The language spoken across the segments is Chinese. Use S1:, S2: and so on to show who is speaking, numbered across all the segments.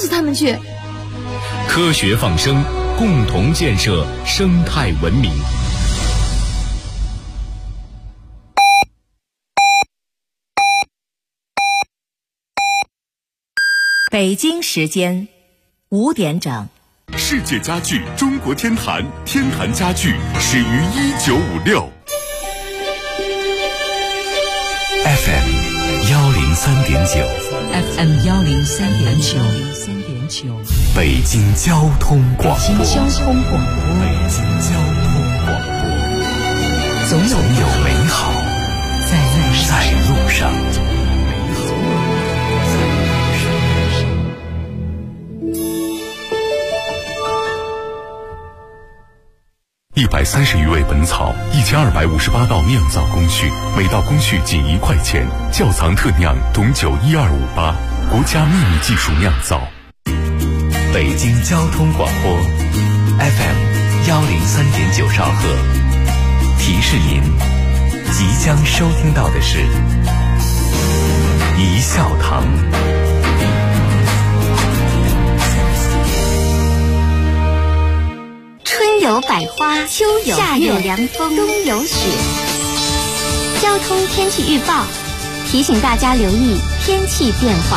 S1: 死他们去。
S2: 科学放生，共同建设生态文明。
S3: 北京时间5点整。
S4: 世界家具中国天坛，天坛家具始于1956。
S2: FM 103.9
S3: FM 103.9，
S2: 北京交通广播。
S3: 北京交通广播，总有美好在路上。
S4: 130余味本草，1258道酿造工序，每道工序仅1块钱。窖藏特酿董酒12588，国家秘密技术酿造。
S2: 北京交通广播 FM 103.9兆赫，提示您即将收听到的是一笑堂。
S5: 春有百花，秋有夏有凉风，冬有雪。交通天气预报提醒大家留意天气变化。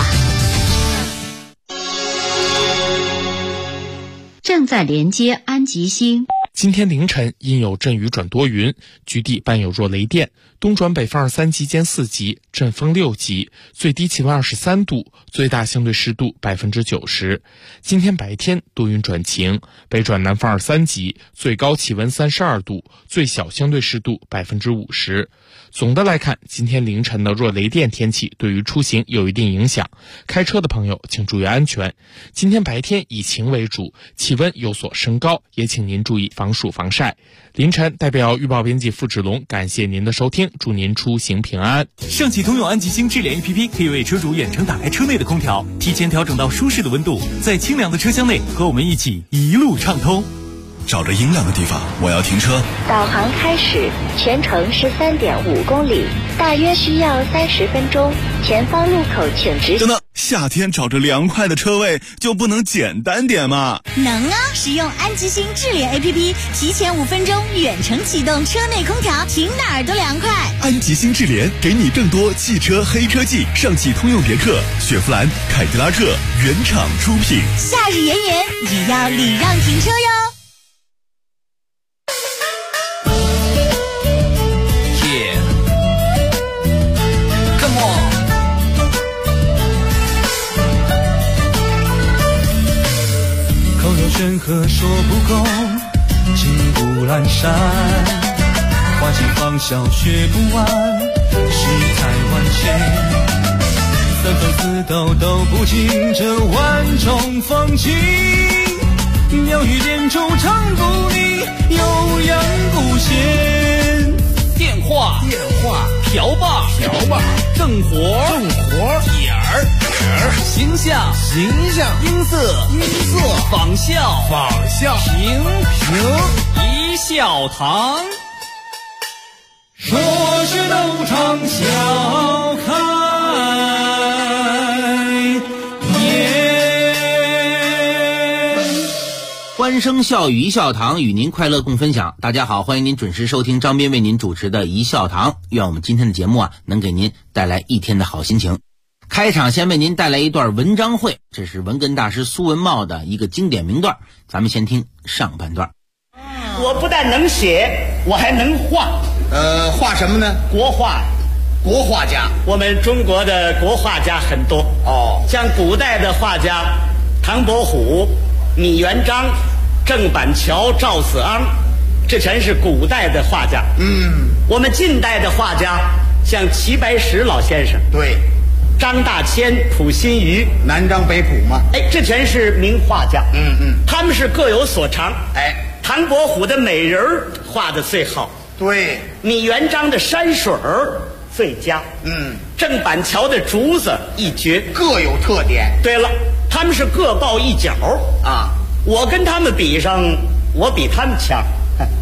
S6: 正在连接安吉星。
S7: 今天凌晨阴有阵雨转多云，局地伴有弱雷电，东转北风2-3级间4级，阵风6级，最低气温23度，最大相对湿度90%。今天白天多云转晴，北转南风2-3级，最高气温32度，最小相对湿度50%。总的来看，今天凌晨的弱雷电天气对于出行有一定影响，开车的朋友请注意安全。今天白天以晴为主，气温有所升高，也请您注意防暑防晒。凌晨代表预报编辑付志龙感谢您的收听，祝您出行平安。
S8: 上汽通用安吉星智联 APP 可以为车主远程打开车内的空调，提前调整到舒适的温度，在清凉的车厢内和我们一起一路畅通。
S9: 找着阴凉的地方，我要停车。
S5: 导航开始，全程是3.5公里，大约需要30分钟。前方路口请直。
S9: 等等，夏天找着凉快的车位就不能简单点吗？
S10: 能啊！使用安吉星智联 APP， 提前5分钟远程启动车内空调，停哪儿都凉快。
S9: 安吉星智联给你更多汽车黑科技，上汽通用别克、雪佛兰、凯迪拉克原厂出品。
S10: 夏日炎炎，也要礼让停车哟。
S11: 山河说不够，金不阑珊，花季芳笑学不完，世态万千，三分四斗都不尽这万种风情，鸟语点中唱不腻，悠扬不闲。
S8: 电话瓢把正活点儿形象音色仿效平一笑堂。
S11: 说是都唱笑开颜。
S12: 欢声笑语一笑堂，与您快乐共分享。大家好，欢迎您准时收听张斌为您主持的一笑堂。愿我们今天的节目能给您带来一天的好心情。开场先为您带来一段文章会，这是文哏大师苏文茂的一个经典名段，咱们先听上半段。
S13: 我不但能写，我还能画。
S14: 画什么呢？
S13: 国画。
S14: 国画家，
S13: 我们中国的国画家很多
S14: 哦，
S13: 像古代的画家唐伯虎、米元璋、郑板桥、赵子昂，这全是古代的画家。我们近代的画家像齐白石老先生，
S14: 对，
S13: 张大千、溥心畬，
S14: 南张北溥嘛，
S13: 这全是名画家。他们是各有所长。唐伯虎的美人儿画的最好，
S14: 对，
S13: 米元璋的山水儿最佳，郑板桥的竹子一绝，
S14: 各有特点。
S13: 对了，他们是各抱一角
S14: 啊，
S13: 我跟他们比上，我比他们强。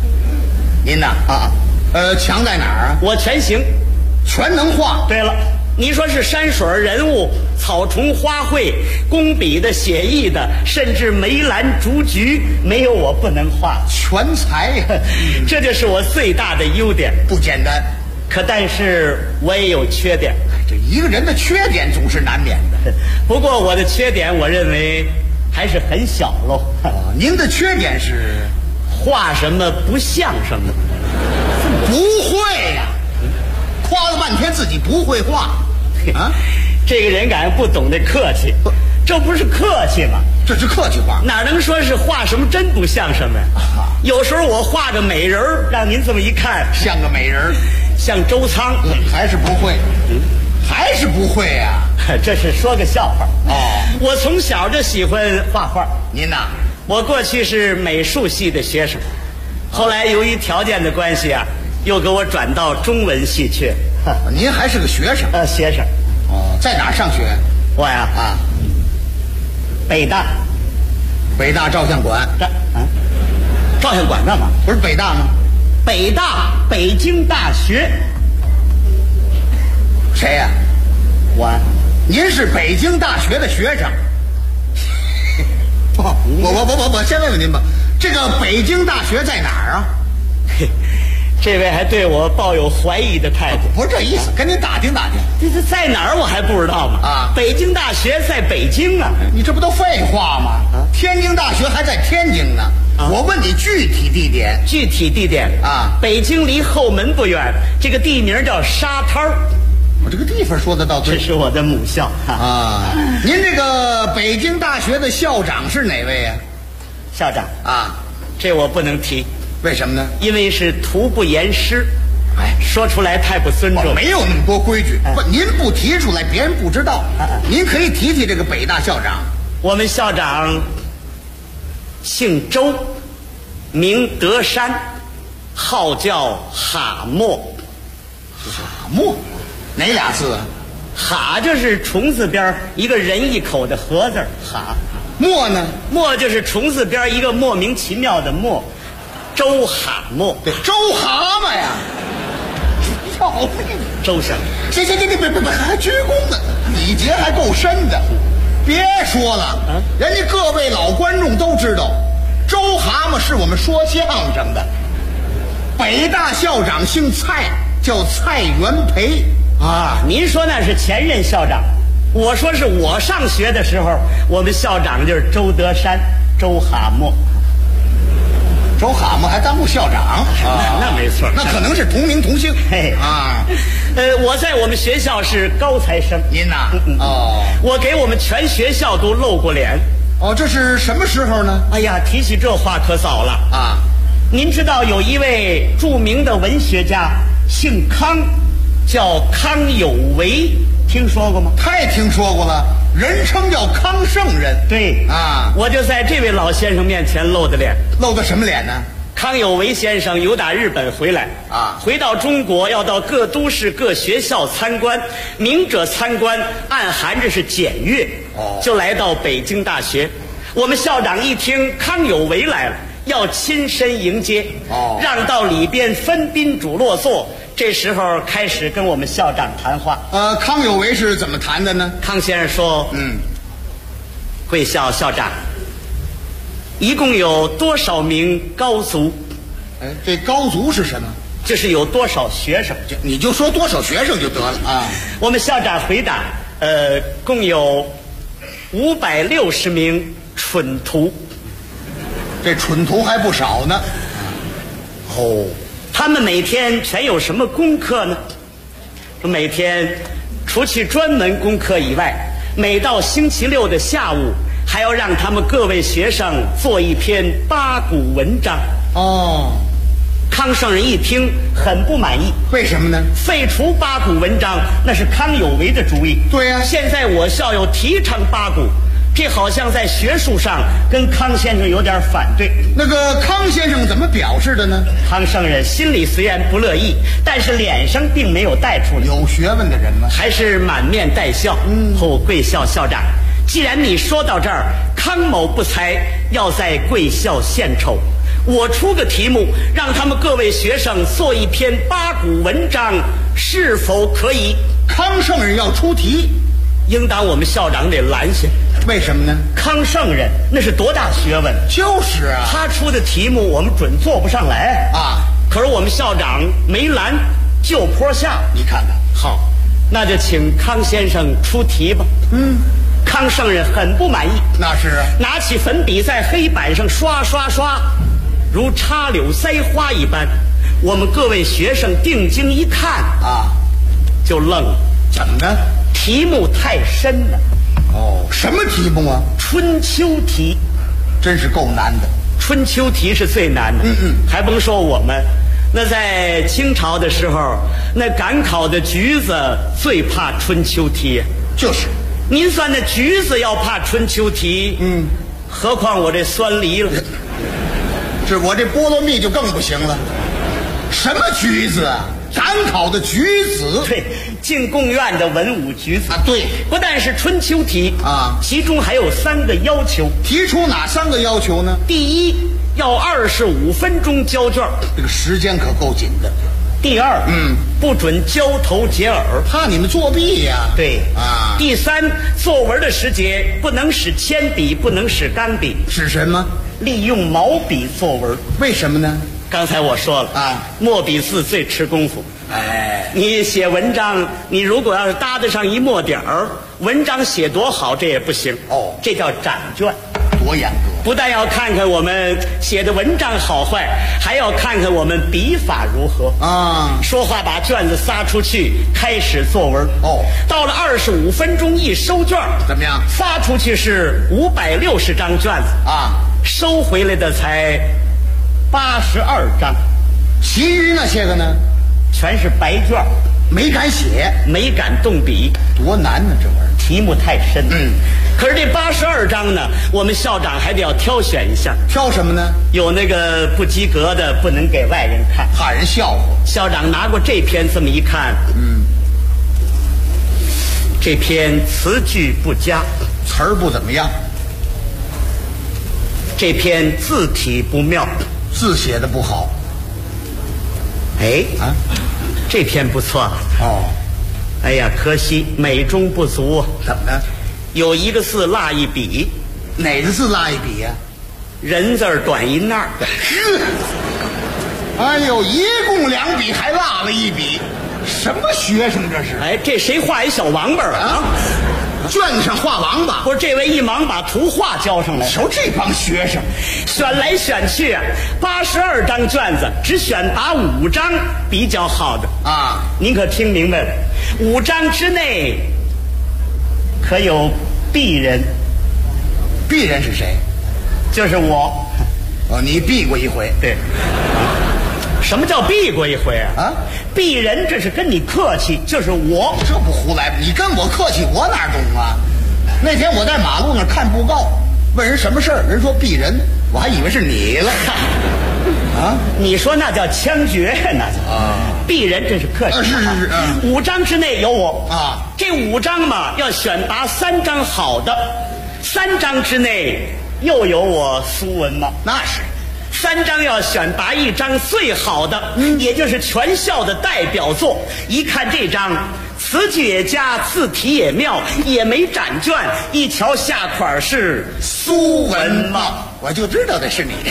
S14: 您呐强在哪儿啊？
S13: 我全行，
S14: 全能画。
S13: 对了， 你说是山水人物、草虫花卉、工笔的、写意的，甚至梅兰竹菊，没有我不能画，
S14: 全才呀！
S13: 这就是我最大的优点。
S14: 不简单，
S13: 但是我也有缺点。
S14: 这一个人的缺点总是难免的。
S13: 不过我的缺点，我认为还是很小喽。
S14: 您的缺点是
S13: 画什么不像什么，
S14: 不会呀。夸了半天自己不会画啊！
S13: 这个人感觉不懂得客气，这不是客气吗？
S14: 这是客气话，
S13: 哪能说是画什么真不像什么呀？有时候我画个美人儿，让您这么一看，
S14: 像个美人儿，
S13: 像周仓，
S14: 还是不会，还是不会呀？
S13: 这是说个笑话
S14: 哦。
S13: 我从小就喜欢画画。
S14: 您呐，
S13: 我过去是美术系的学生，后来由于条件的关系啊，又给我转到中文系去。
S14: 您还是个学生？
S13: 学生。
S14: 哦，在哪儿上学？
S13: 我呀，北大。
S14: 北大照相馆。
S13: 照相馆干嘛？
S14: 不是北大吗？
S13: 北大，北京大学。
S14: 谁呀？
S13: 我。
S14: 您是北京大学的学生？我先问问您吧，这个北京大学在哪儿啊？
S13: 这位还对我抱有怀疑的态度。
S14: 不是这意思，跟您打听打听。
S13: 这在哪儿我还不知道吗？北京大学在北京啊。
S14: 你这不都废话吗？天津大学还在天津呢。我问你具体地点。
S13: 具体地点啊，北京离后门不远，这个地名叫沙滩儿。
S14: 我这个地方说得到对。
S13: 这是我的母校
S14: 啊。您这个北京大学的校长是哪位呀？
S13: 校长
S14: 啊，
S13: 这我不能提。
S14: 为什么呢？
S13: 因为是徒不言师，说出来太不尊重。
S14: 没有那么多规矩。您不提出来，别人不知道。您可以提提这个北大校长。
S13: 我们校长姓周，名德山，号叫哈默。
S14: 哈默，哪俩字啊？
S13: 哈就是虫字边一个人一口的禾字，哈。
S14: 默呢？
S13: 默就是虫字边一个莫名其妙的默。周哈默，
S14: 对，周蛤蟆呀！
S13: 周生，
S14: 行，别，还鞠躬呢，礼节还够深的。别说了，人家各位老观众都知道，周蛤蟆是我们说相声的。北大校长姓蔡，叫蔡元培
S13: 啊。您说那是前任校长，我说是我上学的时候，我们校长就是周德山，周哈默。
S14: 周蛤蟆还当过校长
S13: 那没错，
S14: 那可能是同名同姓。
S13: 我在我们学校是高材生。
S14: 您呐？
S13: 我给我们全学校都露过脸。
S14: 这是什么时候呢？
S13: 哎呀，提起这话可早了啊！您知道有一位著名的文学家，姓康，叫康有为，听说过吗？
S14: 太听说过了，人称叫康圣人。
S13: 对啊，我就在这位老先生面前露的脸。
S14: 露的什么脸呢？
S13: 康有为先生由打日本回来啊，回到中国要到各都市各学校参观，明者参观，暗含着是检阅，就来到北京大学。我们校长一听康有为来了，要亲身迎接，让到里边分宾主落座。这时候开始跟我们校长谈话。
S14: 康有为是怎么谈的呢？
S13: 康先生说：“贵校校长，一共有多少名高足？”
S14: 这高足是什么？
S13: 就是有多少学生。
S14: 你就说多少学生就得了啊。
S13: 我们校长回答：共有560名蠢徒。
S14: 这蠢徒还不少呢。
S13: 他们每天全有什么功课呢？每天除去专门功课以外，每到星期六的下午，还要让他们各位学生做一篇八股文章。康圣人一听很不满意。
S14: 为什么呢？
S13: 废除八股文章那是康有为的主意。
S14: 对呀，
S13: 现在我校又提倡八股，这好像在学术上跟康先生有点反对。
S14: 那个康先生怎么表示的呢？
S13: 康圣人心里虽然不乐意，但是脸上并没有带出来。
S14: 有学问的人吗？
S13: 还是满面带笑。贵校校长，既然你说到这儿，康某不才要在贵校献丑，我出个题目，让他们各位学生做一篇八股文章，是否可以？
S14: 康圣人要出题，
S13: 应当我们校长得拦下。
S14: 为什么呢？
S13: 康圣人那是多大学问？
S14: 就是啊，
S13: 他出的题目我们准做不上来
S14: 啊。
S13: 可是我们校长没拦，就坡下。
S14: 你看看，
S13: 好，那就请康先生出题吧。康圣人很不满意，
S14: 那是
S13: 拿起粉笔在黑板上刷刷刷，如插柳塞花一般。我们各位学生定睛一看
S14: 啊，
S13: 就愣了。
S14: 怎么呢？
S13: 题目太深了。
S14: 哦，什么题目啊？
S13: 春秋题，
S14: 真是够难的。
S13: 春秋题是最难的。还甭说我们，那在清朝的时候，那赶考的橘子最怕春秋题。
S14: 就是，
S13: 您算那橘子要怕春秋题，何况我这酸梨了。
S14: 是我这菠萝蜜就更不行了。什么橘子啊？赶考的橘子，
S13: 对，进贡院的文武举子
S14: 啊，对，
S13: 不但是春秋题
S14: 啊，
S13: 其中还有3个要求。
S14: 提出哪3个要求呢？
S13: 第一，要25分钟交卷，
S14: 这个时间可够紧的。
S13: 第二，不准交头接耳，
S14: 怕你们作弊呀。
S13: 对
S14: 啊。
S13: 第三，作文的时节不能使铅笔，不能使钢笔，
S14: 使什么？
S13: 利用毛笔作文。
S14: 为什么呢？
S13: 刚才我说了
S14: 啊，
S13: 墨笔字最吃功夫。
S14: 哎，
S13: 你写文章，你如果要是搭得上一墨点儿，文章写多好，这也不行。
S14: 哦，
S13: 这叫展卷，
S14: 多严格！
S13: 不但要看看我们写的文章好坏，还要看看我们笔法如何
S14: 啊。
S13: 说话把卷子撒出去，开始作文。
S14: 哦，
S13: 到了25分钟一收卷，
S14: 怎么样？
S13: 发出去是560张卷子
S14: 啊，
S13: 收回来的才82张，
S14: 其余那些个呢，
S13: 全是白卷，
S14: 没敢写，
S13: 没敢动笔，
S14: 多难呢！这玩意儿
S13: 题目太深。可是这82张呢，我们校长还得要挑选一下。
S14: 挑什么呢？
S13: 有那个不及格的，不能给外人看，
S14: 怕人笑话。
S13: 校长拿过这篇，这么一看，这篇词句不佳，
S14: 词儿不怎么样。
S13: 这篇字体不妙，
S14: 字写的不好。
S13: 哎啊，这篇不错
S14: 哦。
S13: 哎呀，可惜美中不足。
S14: 怎么呢？
S13: 有一个字落一笔。
S14: 哪个字落一笔呀？
S13: 人字短一捺。
S14: 哎呦，一共2笔，还落了一笔，什么学生这是？
S13: 哎，这谁画一小王八啊？
S14: 卷子上画王八。
S13: 不是，这位一忙把图画交上来。
S14: 瞧这帮学生，
S13: 选来选去82张卷子，只选拔5张比较好的
S14: 啊。
S13: 您可听明白了？5张之内可有鄙人。
S14: 鄙人是谁？
S13: 就是我。
S14: 哦，你避过一回。
S13: 对。什么叫避过一回啊？
S14: 啊，
S13: 鄙人这是跟你客气，就是我。
S14: 这不胡来？你跟我客气，我哪懂啊？那天我在马路那看布告，问人什么事儿，人说鄙人，我还以为是你了。啊，
S13: 你说那叫枪决，那叫啊。鄙人真是客气。
S14: 是
S13: 5张之内有我
S14: 啊。
S13: 这5张嘛，要选拔3张好的，3张之内又有我苏文茂。
S14: 那是。
S13: 3张要选拔1张最好的，也就是全校的代表作。一看这张，词句也佳，字体也妙，也没展卷，一瞧下款是苏文茂，
S14: 我就知道的是你。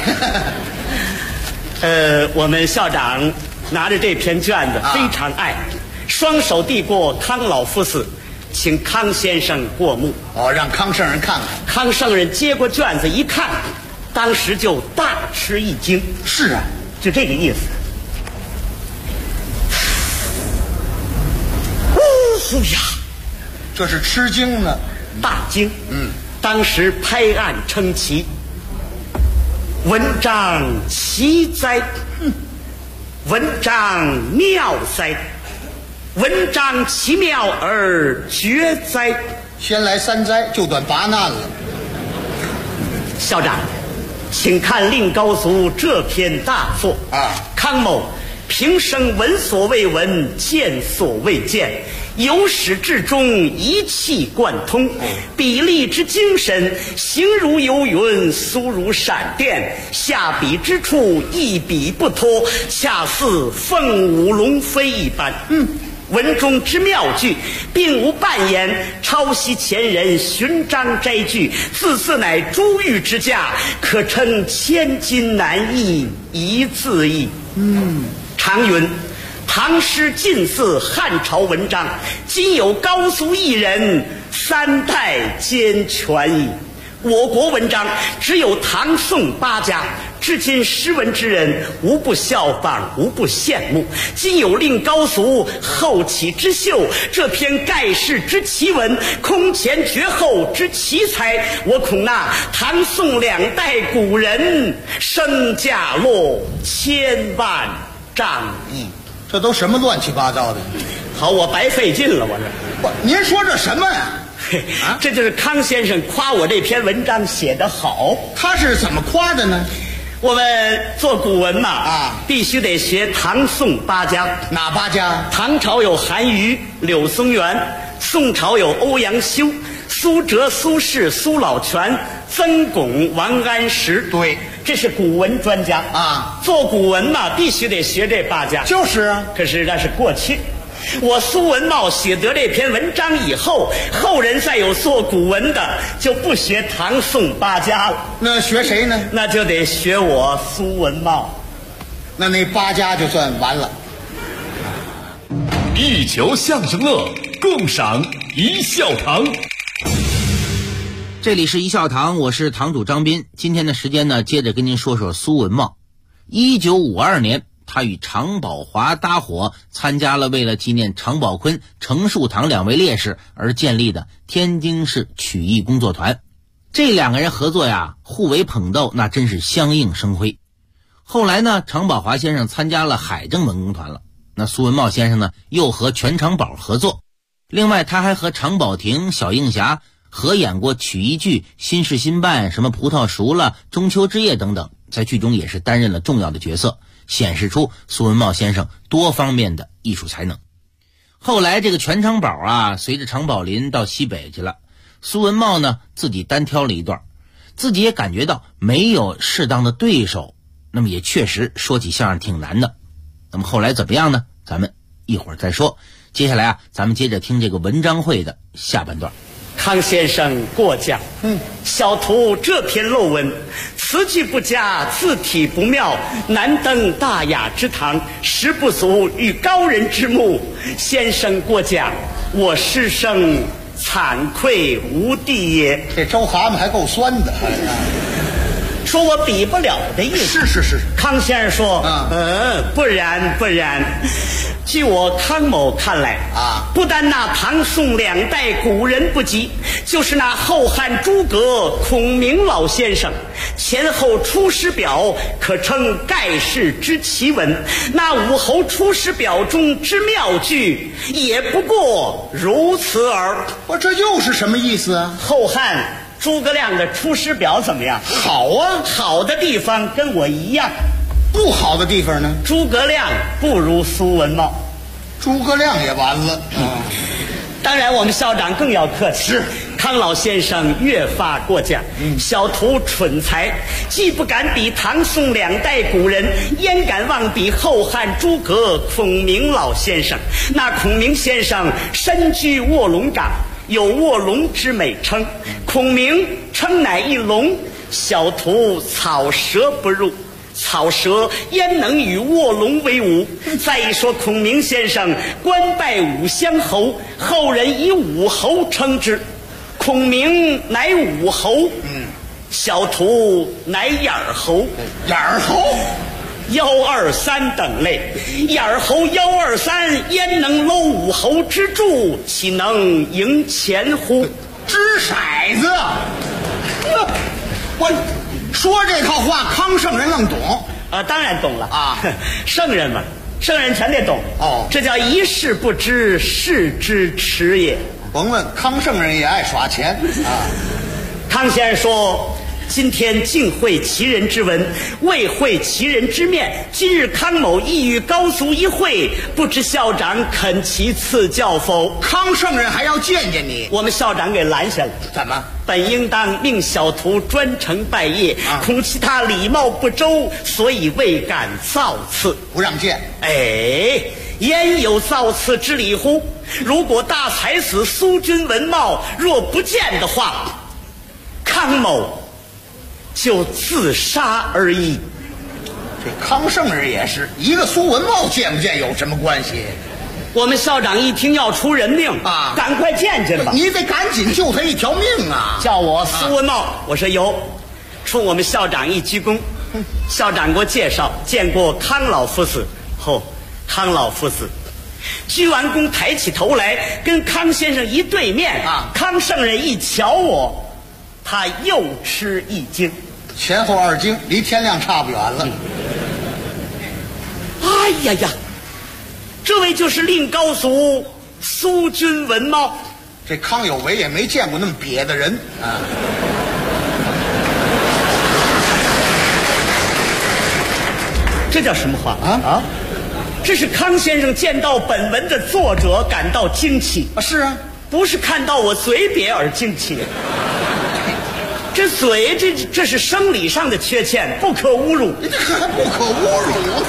S13: 我们校长拿着这篇卷子非常爱，双手递过康老夫子，请康先生过目。
S14: 哦，让康圣人看看。
S13: 康圣人接过卷子一看，当时就大吃一惊。
S14: 是啊，
S13: 就这个意思。呀，
S14: 这是吃惊呢，
S13: 大惊。当时拍案称奇，文章奇哉，文章妙哉，文章奇妙而绝哉。
S14: 先来3哉，就短8难了。
S13: 校长，请看令高足这篇大作
S14: 啊。
S13: 康某平生闻所未闻，见所未见，由始至终一气贯通，笔力之精神，形如游云，苏如闪电，下笔之处一笔不脱，恰似凤舞龙飞一般。 文中之妙句，并无半言，抄袭前人，寻章摘句，字字乃珠玉之价，可称千金难易，一字易。常云唐诗近似汉朝文章，今有高苏一人，三代兼全矣。我国文章只有唐宋八家，至今诗文之人无不效仿，无不羡慕。今有令高俗，后起之秀，这篇盖世之奇文，空前绝后之奇才，我恐那唐宋两代古人身价落千万丈矣。
S14: 这都什么乱七八糟的？
S13: 好，我白费劲了，我这。
S14: 您说这什么呀？
S13: 这就是康先生夸我这篇文章写得好。
S14: 他是怎么夸的呢？
S13: 我们做古文嘛，必须得学唐宋八家。
S14: 哪八家？
S13: 唐朝有韩愈、柳宗元，宋朝有欧阳修、苏辙、苏轼、苏老泉、曾巩、王安石。
S14: 对，
S13: 这是古文专家
S14: 啊。
S13: 做古文嘛，必须得学这八家。
S14: 就是啊。
S13: 可是那是过去。我苏文茂写得这篇文章以后，后人再有做古文的，就不学唐宋八家了。
S14: 那学谁呢？
S13: 那就得学我苏文茂。
S14: 那八家就算完了。
S9: 一球相声乐，共赏一笑堂。
S12: 这里是一笑堂，我是堂主张斌。今天的时间呢，接着跟您说说苏文茂。1952年。他与常宝华搭伙参加了为了纪念常宝坤、程树堂两位烈士而建立的天津市曲艺工作团。这两个人合作呀，互为捧逗，那真是相映生辉。后来呢，常宝华先生参加了海政文工团了，那苏文茂先生呢，又和全长宝合作。另外他还和常宝霆、小映霞合演过曲艺剧《新事新办》、什么葡萄熟了、中秋之夜等等，在剧中也是担任了重要的角色，显示出苏文茂先生多方面的艺术才能。后来这个全长宝啊，随着常宝林到西北去了，苏文茂呢自己单挑了一段，自己也感觉到没有适当的对手，那么也确实说起相声挺难的。那么后来怎么样呢？咱们一会儿再说。接下来啊，咱们接着听这个文章会的下半段。
S13: 康先生过奖。小徒这篇陋文，词句不佳，字体不妙，难登大雅之堂，实不足与高人之目。先生过奖，我师生惭愧无地也。
S14: 这周蛤蟆还够酸的。
S13: 说我比不了的意思。
S14: 是。
S13: 康先生说，不然。据我康某看来啊，不但那唐宋两代古人不及，就是那后汉诸葛孔明老先生前后《出师表》可称盖世之奇文，那武侯《出师表》中之妙句也不过如此耳。
S14: 这又是什么意思啊？
S13: 后汉诸葛亮的《出师表》怎么样？
S14: 好啊，
S13: 好的地方跟我一样。
S14: 不好的地方呢？
S13: 诸葛亮不如苏文茂。
S14: 诸葛亮也完了。
S13: 当然我们校长更要客气。
S14: 是，
S13: 康老先生越发过奖。小徒蠢才，既不敢比唐宋两代古人，焉敢妄比后汉诸葛孔明老先生。那孔明先生身居卧龙岗，有卧龙之美称，孔明称乃一龙，小徒草蛇不入，草蛇焉能与卧龙为伍？再一说孔明先生官拜武乡侯，后人以武侯称之，孔明乃武侯，小徒乃眼儿侯。
S14: 眼儿侯
S13: 123等类，眼儿侯123焉能搂武侯之柱，岂能赢钱乎？
S14: 掷骰子。我说这套话，康圣人愣懂
S13: 啊？当然懂了
S14: 啊！
S13: 圣人嘛，圣人全得懂
S14: 哦。
S13: 这叫一事不知，是之迟也。
S14: 甭问，康圣人也爱耍钱啊。
S13: 康先生说，今天竟会其人之文，未会其人之面。今日康某意与高足一会，不知校长肯其赐教否？
S14: 康圣人还要见见你，
S13: 我们校长给拦下了。
S14: 怎么？
S13: 本应当命小徒专程拜谒，恐其他礼貌不周，所以未敢造次，
S14: 不让见。
S13: 焉有造次之理乎？如果大才子苏君文茂若不见的话，康某就自杀而已。
S14: 这康圣人也是一个苏文茂，见不见有什么关系？
S13: 我们校长一听要出人命啊，赶快见见吧！
S14: 你得赶紧救他一条命啊！
S13: 叫我苏文茂，我说有，冲我们校长一鞠躬。校长给我介绍，见过康老夫子。康老夫子鞠完躬，抬起头来，跟康先生一对面啊。康圣人一瞧我，他又吃一惊，
S14: 前后2惊，离天亮差不远了。
S13: 哎呀呀！这位就是令高祖苏君文茂。
S14: 这康有为也没见过那么瘪的人啊！
S13: 这叫什么话啊？这是康先生见到本文的作者感到惊奇
S14: 啊！是啊，
S13: 不是看到我嘴瘪而惊奇。这嘴，这是生理上的缺陷，不可侮辱。
S14: 这还不可侮辱？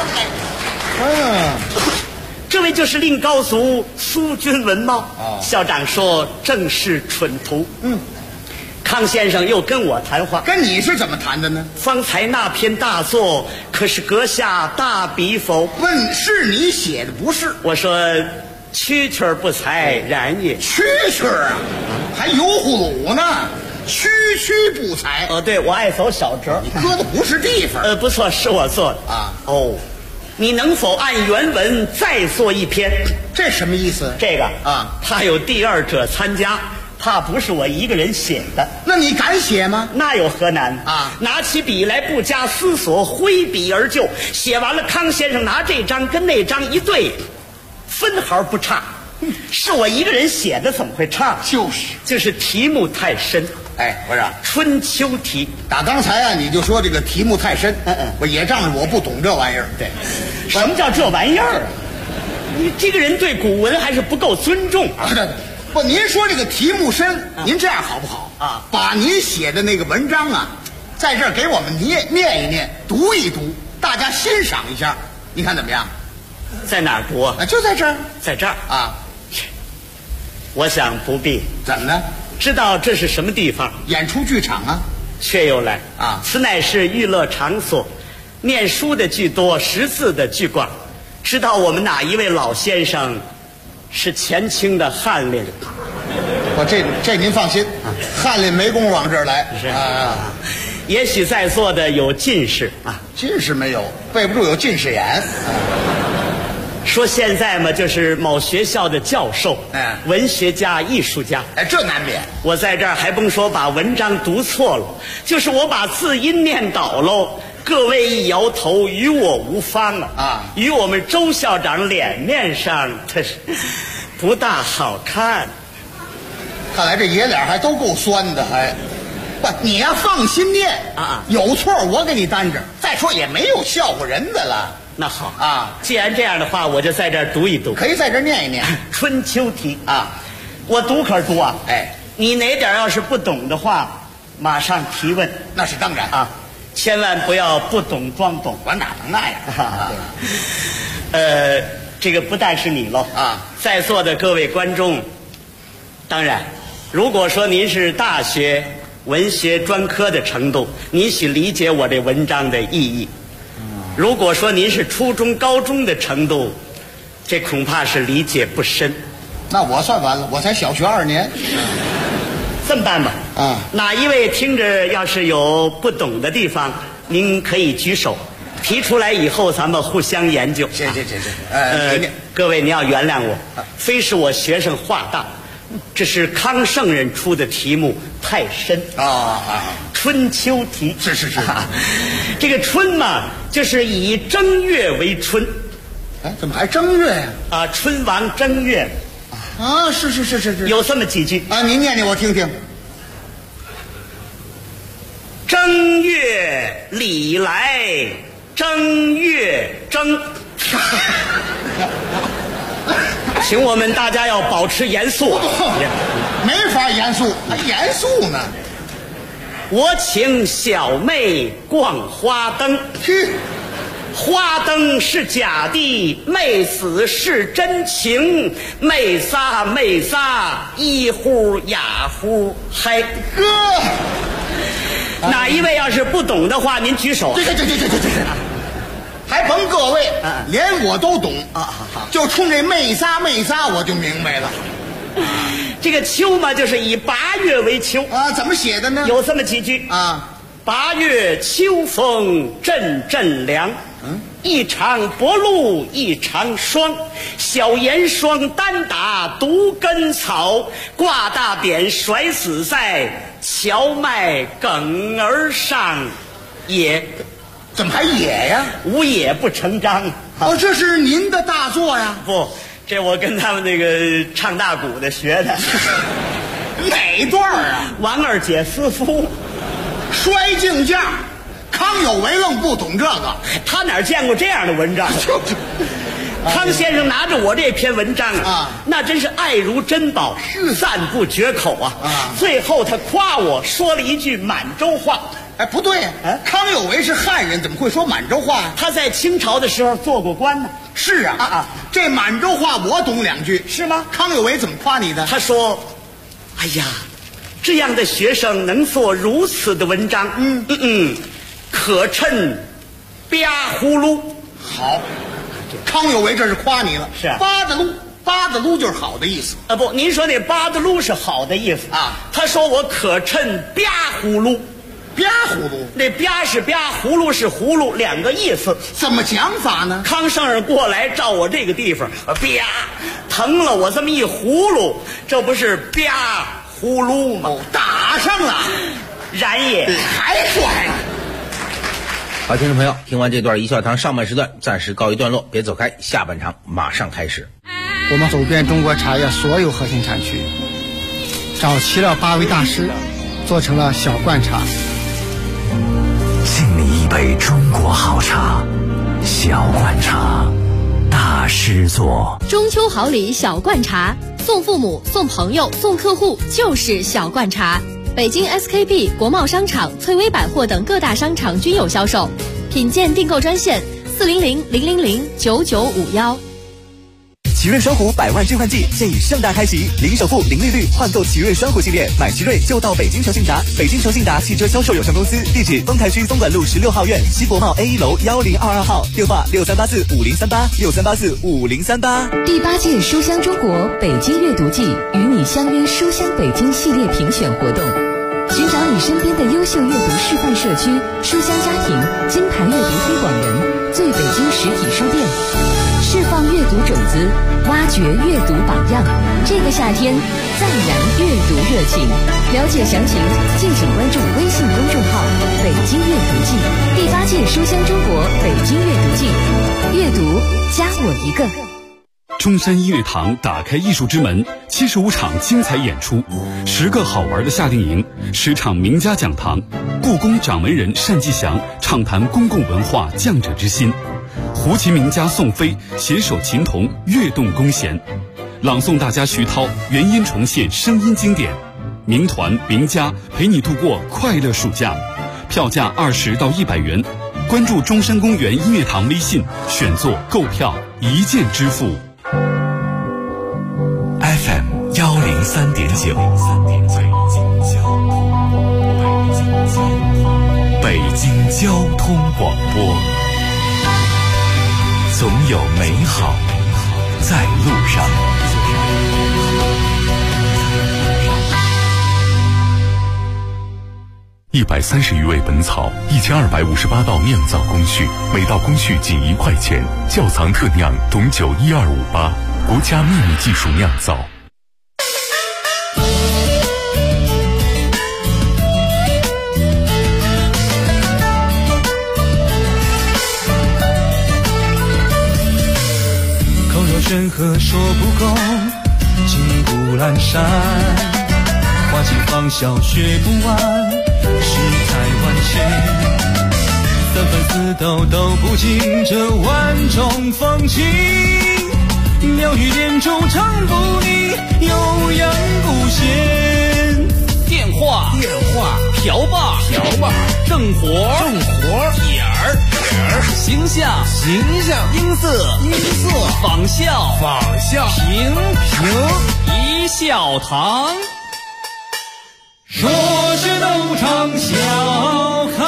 S13: 这位就是令高祖苏君文茂。校长说正是蠢徒。康先生又跟我谈话，
S14: 跟你是怎么谈的呢？
S13: 方才那篇大作可是阁下大笔否？
S14: 问是你写的不是？
S13: 我说蛐蛐不才，然也。
S14: 蛐蛐啊，还油葫芦呢。区不才。
S13: 对，我爱走小折，
S14: 你搁的不是地方。
S13: 不错，是我做的啊。你能否按原文再做一篇？
S14: 这什么意思？
S13: 这个啊，怕有第二者参加，怕不是我一个人写的。
S14: 那你敢写吗？
S13: 那有何难
S14: 啊？
S13: 拿起笔来，不加思索，挥笔而就。写完了，康先生拿这张跟那张一对，分毫不差。是我一个人写的，怎么会差？就是题目太深。
S14: 不是
S13: 春秋题，
S14: 打刚才啊，你就说这个题目太深。我也仗着我不懂这玩意儿。
S13: 对，什么叫这玩意儿啊？你这个人对古文还是不够尊重啊！
S14: 不，您说这个题目深，您这样好不好啊？把您写的那个文章啊，在这儿给我们念一念，读一读，大家欣赏一下，你看怎么样？
S13: 在哪儿读啊？
S14: 就在这儿，
S13: 在这儿
S14: 啊。
S13: 我想不必。
S14: 怎么呢？
S13: 知道这是什么地方？
S14: 演出剧场啊。
S13: 却又来
S14: 啊！
S13: 此乃是娱乐场所，念书的居多，识字的居广。知道我们哪一位老先生是前清的翰林？
S14: 这您放心，翰林没工夫往这儿来。
S13: 是啊。也许在座的有进士啊，
S14: 进士没有，背不住有近视眼。
S13: 说现在嘛，就是某学校的教授，文学家、艺术家，
S14: 这难免。
S13: 我在这儿还甭说把文章读错了，就是我把字音念倒喽，各位一摇头，与我无方啊！与我们周校长脸面上，他是不大好看。
S14: 看来这爷俩还都够酸的，不，你呀放心念啊，有错我给你担着。再说也没有笑话人的了。
S13: 那好啊，既然这样的话，我就在这儿读一读。
S14: 可以在这儿念一念
S13: 春秋题啊，我读可是读啊。你哪点要是不懂的话，马上提问。
S14: 那是当然
S13: 啊，千万不要不懂装懂。
S14: 我哪能那样啊？
S13: 这个不但是你喽
S14: 啊，
S13: 在座的各位观众，当然，如果说您是大学文学专科的程度，你许理解我这文章的意义。如果说您是初中、高中的程度，这恐怕是理解不深。
S14: 那我算完了，我才小学2年。
S13: 这么办吧，哪一位听着要是有不懂的地方，您可以举手，提出来以后咱们互相研究。
S14: 行。
S13: 各位您要原谅我，非是我学生话大，这是康圣人出的题目太深春秋题
S14: 是
S13: 这个春嘛，就是以正月为春。
S14: 怎么还正月呀？
S13: 春王正月
S14: 是
S13: 有这么几句
S14: 啊，您念念我听听。
S13: 正月里来，正月正。请我们大家要保持严肃。
S14: 没法严肃，还严肃呢。
S13: 我请小妹逛花灯。 花灯是假的，妹死是真情，妹仨妹仨，一呼哑呼嗨。
S14: 哥，
S13: 哪一位要是不懂的话，您举手。
S14: 这，还甭各位，连我都懂啊！就冲这妹仨妹仨，我就明白了。
S13: 这个秋嘛，就是以8月为秋
S14: 啊。怎么写的呢？
S13: 有这么几句
S14: 啊
S13: ：8月秋风阵阵凉，一场薄露一场霜，小严霜单打独根草，挂大扁甩死在荞麦梗儿上也。
S14: 怎么还也呀？
S13: 无也不成章。
S14: 哦，这是您的大作呀？
S13: 不，这我跟他们那个唱大鼓的学的。
S14: 哪段啊？
S13: 王二姐私夫，
S14: 摔镜架。康有为愣不懂这个，
S13: 他哪见过这样的文章？康先生拿着我这篇文章啊，那真是爱如珍宝，赞不绝口啊！最后他夸我说了一句满洲话。
S14: 哎，不对，康有为是汉人，怎么会说满洲话呀？
S13: 他在清朝的时候做过官呢。
S14: 是啊，这满洲话我懂2句，
S13: 是吗？
S14: 康有为怎么夸你的？
S13: 他说：“哎呀，这样的学生能做如此的文章，可称吧呼噜。”
S14: 好，康有为这是夸你了。
S13: 是啊，
S14: 巴子噜就是好的意思
S13: 啊。不，您说那巴子噜是好的意思啊？他说我可称吧呼噜。
S14: 吧葫芦，
S13: 那吧是吧，葫芦是葫芦，2个意思。
S14: 怎么讲法呢？
S13: 康圣人过来照我这个地方，吧，疼了我这么一葫芦，这不是吧葫芦吗？
S14: 打上了，
S13: 然也。
S14: 还帅了。
S12: 好，听众朋友，听完这段一笑堂上半时段暂时告一段落，别走开，下半场马上开始。
S1: 我们走遍中国茶叶所有核心产区，找齐了8位大师，做成了小罐茶。
S2: 敬你一杯中国好茶，小罐茶，大师做。
S15: 中秋好礼小罐茶，送父母、送朋友、送客户就是小罐茶。北京 SKP、国贸商场、翠微百货等各大商场均有销售。品鉴订购专线400-000-9951。
S16: 奇瑞双虎100万置换季现已盛大开启，零首付、零利率换购奇瑞双虎系列，买奇瑞就到北京诚信达。北京诚信达汽车销售有限公司，地址丰台区东莞路16号院西国贸 A1 楼1022号，电话63845038，63845038。
S3: 第8届书香中国北京阅读季与你相约书香北京系列评选活动，寻找你身边的优秀阅读示范社区、书香家庭、金牌阅读推广人、最北京实体书店，释放阅读种子，挖掘阅读榜样。这个夏天再燃阅读热情。了解详情，敬请关注微信公众号“北京阅读季”。第8届书香中国北京阅读季，阅读加我一个。
S4: 中山音乐堂打开艺术之门，75场精彩演出，10个好玩的夏令营，10场名家讲堂，故宫掌门人单霁翔畅谈公共文化匠者之心，胡琴名家宋飞携手琴童跃动弓弦，朗诵大家徐涛原音重现声音经典，名团名家陪你度过快乐暑假，票价20到100元，关注中山公园音乐堂微信，选座购票一键支付。
S2: FM 103.9，北京交通广播，总有美好在路上。
S4: 130余味本草，1258道酿造工序，每道工序仅1块钱，窖藏特酿董酒12588，国家秘密技术酿造。
S11: 口若悬河说不够，骑虎阑珊，花期芳笑学不完，世态万千，三分四斗都不尽这万种风情，妙语连珠唱不腻，悠扬不歇。
S8: 电话嫖吧，正活，点儿，闲形象，音色，仿效，评一笑堂。说是农场笑开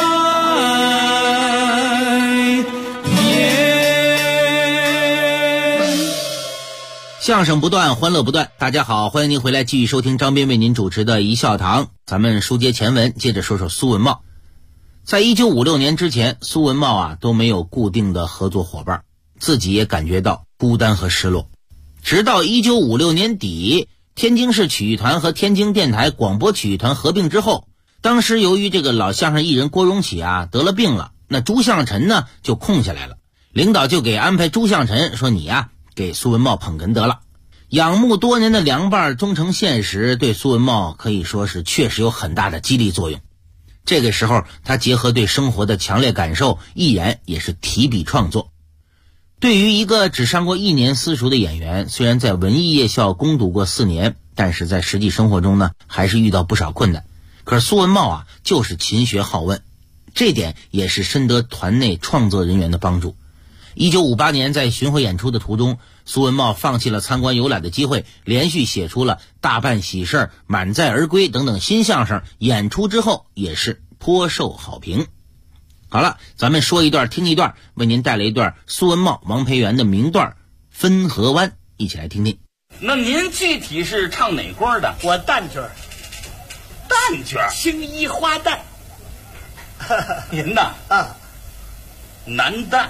S8: 颜。
S12: 相声不断，欢乐不断。大家好，欢迎您回来继续收听张斌为您主持的一笑堂。咱们书接前文，接着说说苏文茂。在1956年之前，苏文茂都没有固定的合作伙伴，自己也感觉到孤单和失落。直到1956年底，天津市曲艺团和天津电台广播曲艺团合并之后，当时由于这个老相声艺人郭荣启得了病了，那朱向臣呢就空下来了，领导就给安排朱向臣说你给苏文茂捧哏得了。仰慕多年的凉拌终成现实，对苏文茂可以说是确实有很大的激励作用。这个时候他结合对生活的强烈感受，毅然也是提笔创作。对于一个只上过1年私塾的演员，虽然在文艺夜校攻读过4年，但是在实际生活中呢还是遇到不少困难。可是苏文茂就是勤学好问，这点也是深得团内创作人员的帮助。1958年在巡回演出的途中，苏文茂放弃了参观游览的机会，连续写出了大办喜事、满载而归等等新相声，演出之后也是颇受好评。好了，咱们说一段听一段，为您带来一段苏文茂、王培元的名段《分河湾》，一起来听听。
S17: 那您具体是唱哪官的？
S13: 我旦角，青衣花旦。
S17: 您呐男旦。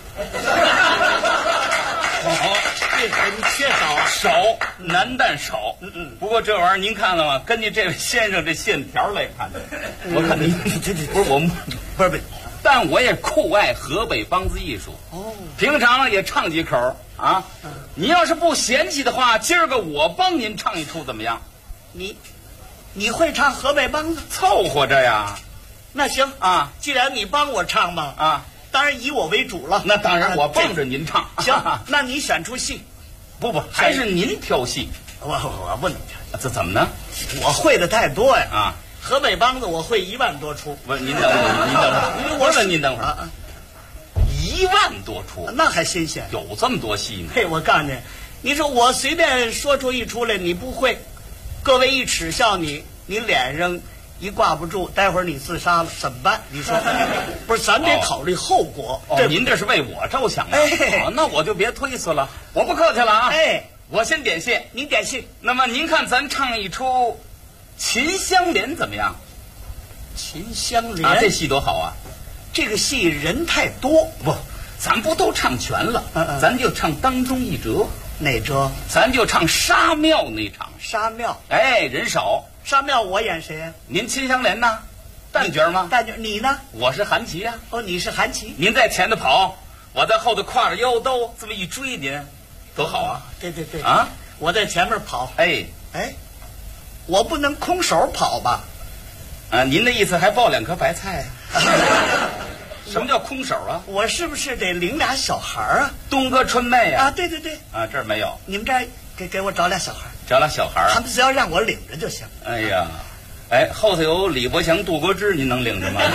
S13: 这个你缺少
S17: 男旦少。不过这玩意儿您看了吗？根据这位先生这线条来看的，我看您这不是我们不是，但我也酷爱河北梆子艺术。平常也唱几口啊。你要是不嫌弃的话，今儿个我帮您唱一出怎么样？
S13: 你会唱河北梆子？
S17: 凑合着呀。
S13: 那行既然你帮我唱嘛当然以我为主了。
S17: 那当然我帮着您唱。
S13: 行，那你选出戏。
S17: 不，还是您挑戏。
S13: 我问你，
S17: 这怎么呢？
S13: 我会的太多呀河北梆子我会1万多出。
S17: 不是，您等会儿，我问您等会儿1万多出，
S13: 那还新鲜？
S17: 有这么多戏呢？
S13: 嘿，我告诉你，你说我随便说出一出来，你不会，各位一耻笑你脸上一挂不住，待会儿你自杀了怎么办？你说不是？咱得考虑后果。
S17: 您这是为我着想那我就别推辞了，我不客气了我先点戏，
S13: 您点戏。
S17: 那么您看咱唱一出《秦香莲》怎么样？
S13: 秦香莲
S17: 这戏多好啊！
S13: 这个戏人太多，
S17: 不，咱不都唱全了，咱就唱当中一折。
S13: 哪折？
S17: 咱就唱沙庙那场。
S13: 沙庙，
S17: 人少。
S13: 沙庙我演谁呀？
S17: 您秦香莲呢？旦角吗？
S13: 旦角。你呢？
S17: 我是韩琦呀。
S13: 你是韩琦。
S17: 您在前头跑，我在后头挎着腰兜，这么一追您，多好啊！
S13: 对我在前面跑。我不能空手跑吧？
S17: 您的意思还抱2颗白菜什么叫空手啊？
S13: 我是不是得领俩小孩
S17: 东哥春妹呀？
S13: 对
S17: 这儿没有。
S13: 你们这儿给我找俩小孩。
S17: 找俩小孩，
S13: 他们只要让我领着就行。
S17: 哎呀，后头有李伯祥、杜国之，您能领着吗？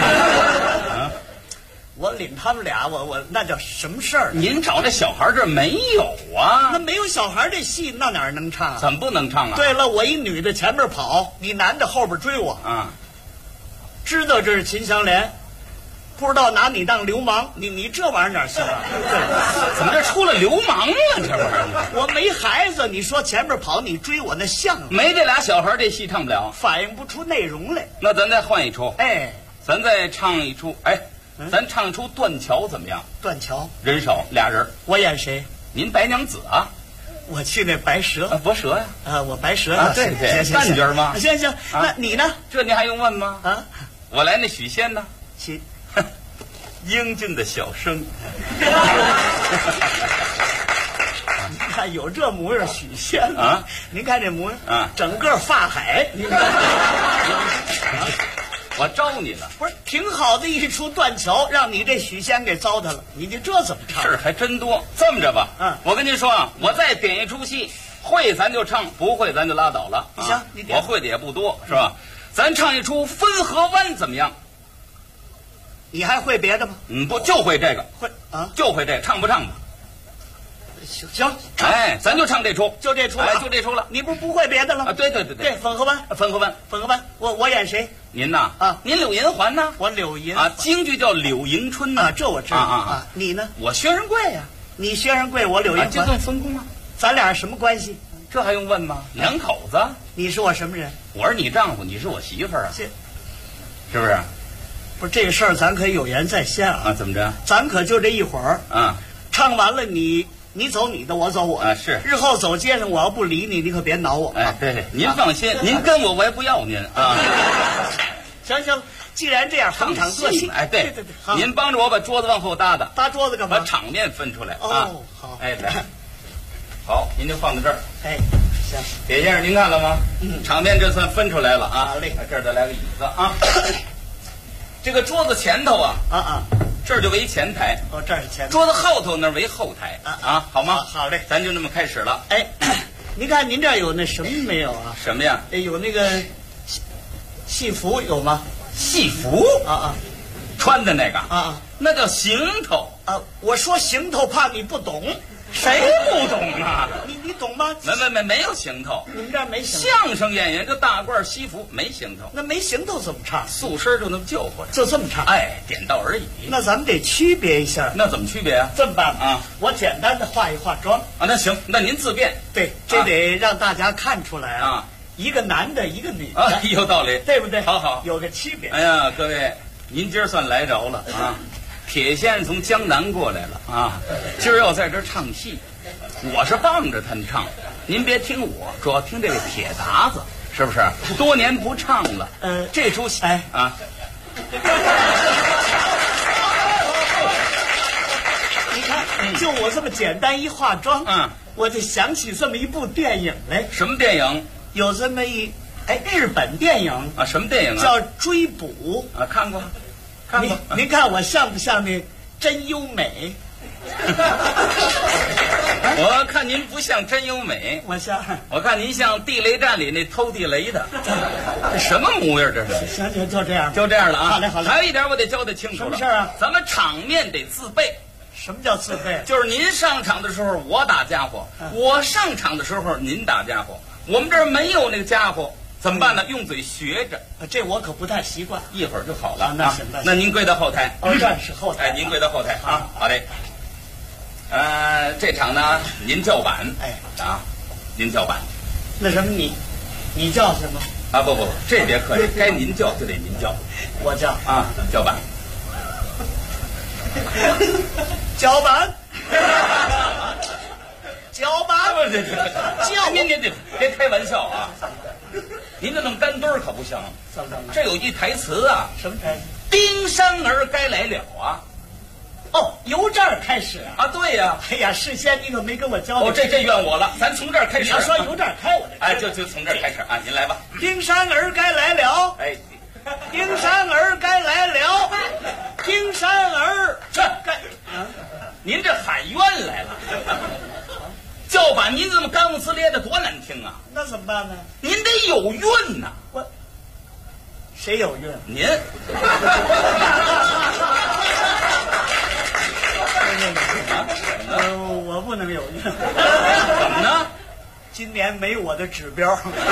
S13: 我领他们俩，我那叫什么事儿？
S17: 您找这小孩这没有啊？
S13: 那没有小孩这戏，那哪能唱？
S17: 怎么不能唱啊？
S13: 对了，我一女的前面跑，你男的后边追我知道这是秦香莲，不知道拿你当流氓，你这玩意儿哪行啊？
S17: 怎么这出了流氓了？这玩意儿，
S13: 我没孩子，你说前面跑，你追我那像吗？
S17: 没这俩小孩，这戏唱不了，
S13: 反映不出内容来。
S17: 那咱再换一出，咱再唱一出，咱唱出断桥怎么样？
S13: 断桥
S17: 人少俩人，
S13: 我演谁？
S17: 您白娘子啊？
S13: 我去那白蛇
S17: 白蛇呀？
S13: 我白蛇
S17: 对，旦角吗？
S13: 行，那你呢？
S17: 这你还用问吗？我来那许仙呢？英俊的小生，
S13: 你看有这模样许仙您看这模样整个发海，
S17: 我招你了。
S13: 不是挺好的一出断桥，让你这许仙给糟蹋了，你这怎么唱？
S17: 事还真多。这么着吧，我跟您说我再点一出戏，会咱就唱，不会咱就拉倒了。
S13: 行，你点。
S17: 我会的也不多，是吧？咱唱一出《分河湾》怎么样？
S13: 你还会别的吗？
S17: 不就会这个，
S13: 会啊，
S17: 就会这个，唱不唱吧？
S13: 行，
S17: 哎，咱就唱这出，
S13: 就这出了，
S17: 哎，就这出了。
S13: 你不会别的了
S17: 啊？对，
S13: 汾河湾，
S17: 汾河湾，
S13: 我演谁？
S17: 您呐
S13: 啊，
S17: 您柳银环呢？
S13: 我柳银
S17: 啊，京剧叫柳迎春呢，
S13: 这我知道啊。你呢？
S17: 我薛仁贵呀，
S13: 你薛仁贵，我柳银环，
S17: 就这么分工啊。
S13: 咱俩什么关系？
S17: 这还用问吗？两口子。
S13: 你是我什么人？
S17: 我是你丈夫，你是我媳妇儿啊，是不是？
S13: 不是这个事儿，咱可以有言在先啊。
S17: 怎么着？
S13: 咱可就这一会儿
S17: 啊，
S13: 唱完了你走你的，我走我的。
S17: 是。
S13: 日后走街上，我要不理你，你可别恼我。
S17: 哎，对，您放心，您跟我也不要您啊。
S13: 行，既然这样，逢场作戏。
S17: 哎，对，您帮着我把桌子往后搭搭。
S13: 搭桌子干嘛？
S17: 把场面分出来啊。
S13: 哦，好。
S17: 哎，来，好，您就放在这儿。
S13: 哎，行。
S17: 铁先生，您看了吗？场面这算分出来了啊。
S13: 好嘞。
S17: 这儿再来个椅子啊。这个桌子前头啊，这儿就为前台。
S13: 哦，这儿是前台。
S17: 桌子后头那为后台啊，好吗？
S13: 好嘞，
S17: 咱就这么开始了。
S13: 哎，您看您这儿有那什么没有啊？
S17: 什么呀？
S13: 有那个戏服有吗？
S17: 戏服
S13: 啊，
S17: 穿的那个
S13: 啊，
S17: 那叫行头
S13: 啊。我说行头，怕你不懂。
S17: 谁不懂啊？
S13: 你懂吗？
S17: 没有行头。
S13: 你们这儿没行头。
S17: 相声演员这大褂西服没行头。
S13: 那没行头怎么唱？
S17: 素身就那么就过来，
S13: 就这么唱。
S17: 哎，点到而已。
S13: 那咱们得区别一下。
S17: 那怎么区别啊？
S13: 这么办
S17: 啊？
S13: 我简单的化一化妆
S17: 啊。那行，那您自便。
S13: 对，这得让大家看出来啊，一个男的，一个女的。
S17: 啊，有道理，
S13: 对不对？
S17: 好，
S13: 有个区别。
S17: 哎呀，各位，您今儿算来着了啊！铁先生从江南过来了啊，今儿要在这儿唱戏。我是帮着他们唱，您别听我，主要听这个铁达子，是不是？多年不唱了，这出戏啊，
S13: 你看，就我这么简单一化妆，我就想起这么一部电影来。
S17: 什么电影？
S13: 有这么日本电影
S17: 啊？什么电影啊？
S13: 叫《追捕》
S17: 啊，看过。
S13: 您看我像不像那真优美？
S17: 我看您不像真优美，
S13: 我像。
S17: 我看您像地雷战里那偷地雷的，这什么模样？这是。
S13: 行，就这样，
S17: 就这样了啊。
S13: 好嘞。
S17: 还有一点我得交代清楚了。
S13: 什么事啊？
S17: 咱们场面得自备。
S13: 什么叫自备？
S17: 就是您上场的时候我打家伙，我上场的时候您打家伙。我们这儿没有那个家伙，怎么办呢？用嘴学着。
S13: 这我可不太习惯。
S17: 一会儿就好了。
S13: 那行。
S17: 那您跪到后台。
S13: 哦，这是后台。
S17: 哎，您跪到后台啊。好嘞。这场呢，您叫板。您叫板。
S13: 那什么，你叫什么？
S17: 啊，不，这别客气，该您叫就得您叫。
S13: 我叫
S17: 啊，叫板。
S13: 叫板。叫板。
S17: 叫您得别开玩笑啊！您这弄干墩儿可不行。这有一台词啊。
S13: 什么台词？
S17: 丁山儿该来了啊！
S13: 哦，由这儿开始
S17: 啊？对呀。
S13: 哎呀，事先你可没跟我交代。
S17: 哦，这怨我了。咱从这儿开始。
S13: 你要说由这儿开，我就
S17: 哎，就从这儿开始啊！您来吧。
S13: 丁山儿该来了。
S17: 哎，
S13: 丁山儿该来了。丁山儿该。
S17: 您这喊冤来了。叫板您这么干不呲咧的，多难听啊！
S13: 那怎么办呢？
S17: 您得有韵呐。
S13: 谁有韵？
S17: 您。
S13: 我不能有韵。
S17: 怎么呢？
S13: 今年没我的指标。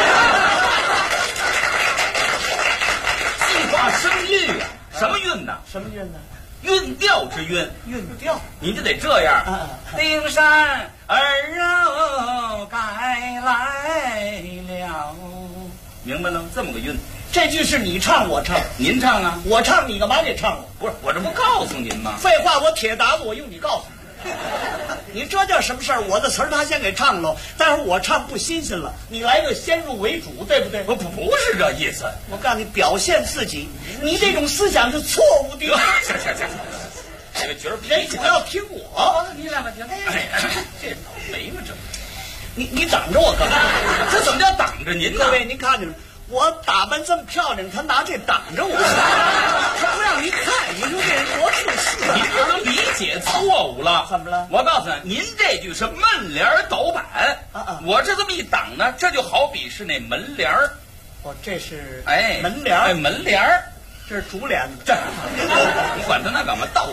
S17: 计划生韵啊？什么韵呢？
S13: 什么韵呢？
S17: 韵调之韵。
S13: 韵调。
S17: 您就得这样。丁山儿该来了，明白了？这么个韵。
S13: 这句是你唱我唱，
S17: 您唱啊，
S13: 我唱你干嘛得唱我？
S17: 不是，我这不告诉您吗？
S13: 废话，我铁达子，我用你告诉你。你这叫什么事儿？我的词儿他先给唱喽，但是我唱不新鲜了，你来个先入为主，对不对？
S17: 不是这意思。
S13: 我告诉你，表现自己，你这种思想是错误的。
S17: 行，这个角儿
S13: 人主要听我。
S17: 你两个听。哎，这倒霉嘛，这。
S13: 你挡着我干嘛？
S17: 这怎么叫挡着您呢？
S13: 各位，您看见了？我打扮这么漂亮，他拿这挡着我，他不让您看，你说这人多自私啊！
S17: 您这都理解错误了。
S13: 怎么了？
S17: 我告诉你，您这句是门帘斗板我这么一挡呢，这就好比是那门帘儿。
S13: 哦，这是
S17: 门帘儿。
S13: 门帘儿，这是竹帘子。
S17: 你管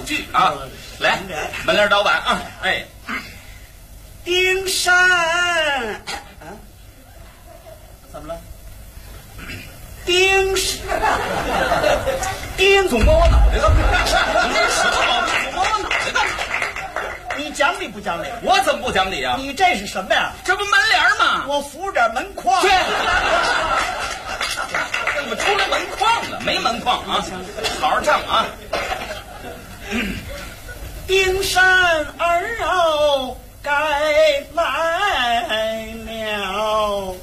S17: 句啊，来，门帘倒板啊，哎，
S13: 丁山怎么了？丁
S17: 总摸我脑袋干嘛？你这什么毛病？摸我脑袋干嘛？
S13: 你讲理不讲理？
S17: 我怎么不讲理啊？
S13: 你这是什么呀？
S17: 这不门帘吗？
S13: 我扶点门框。
S17: 对，怎么出来门框了？没门框啊！好好唱啊！
S13: 丁山儿哦，该来了。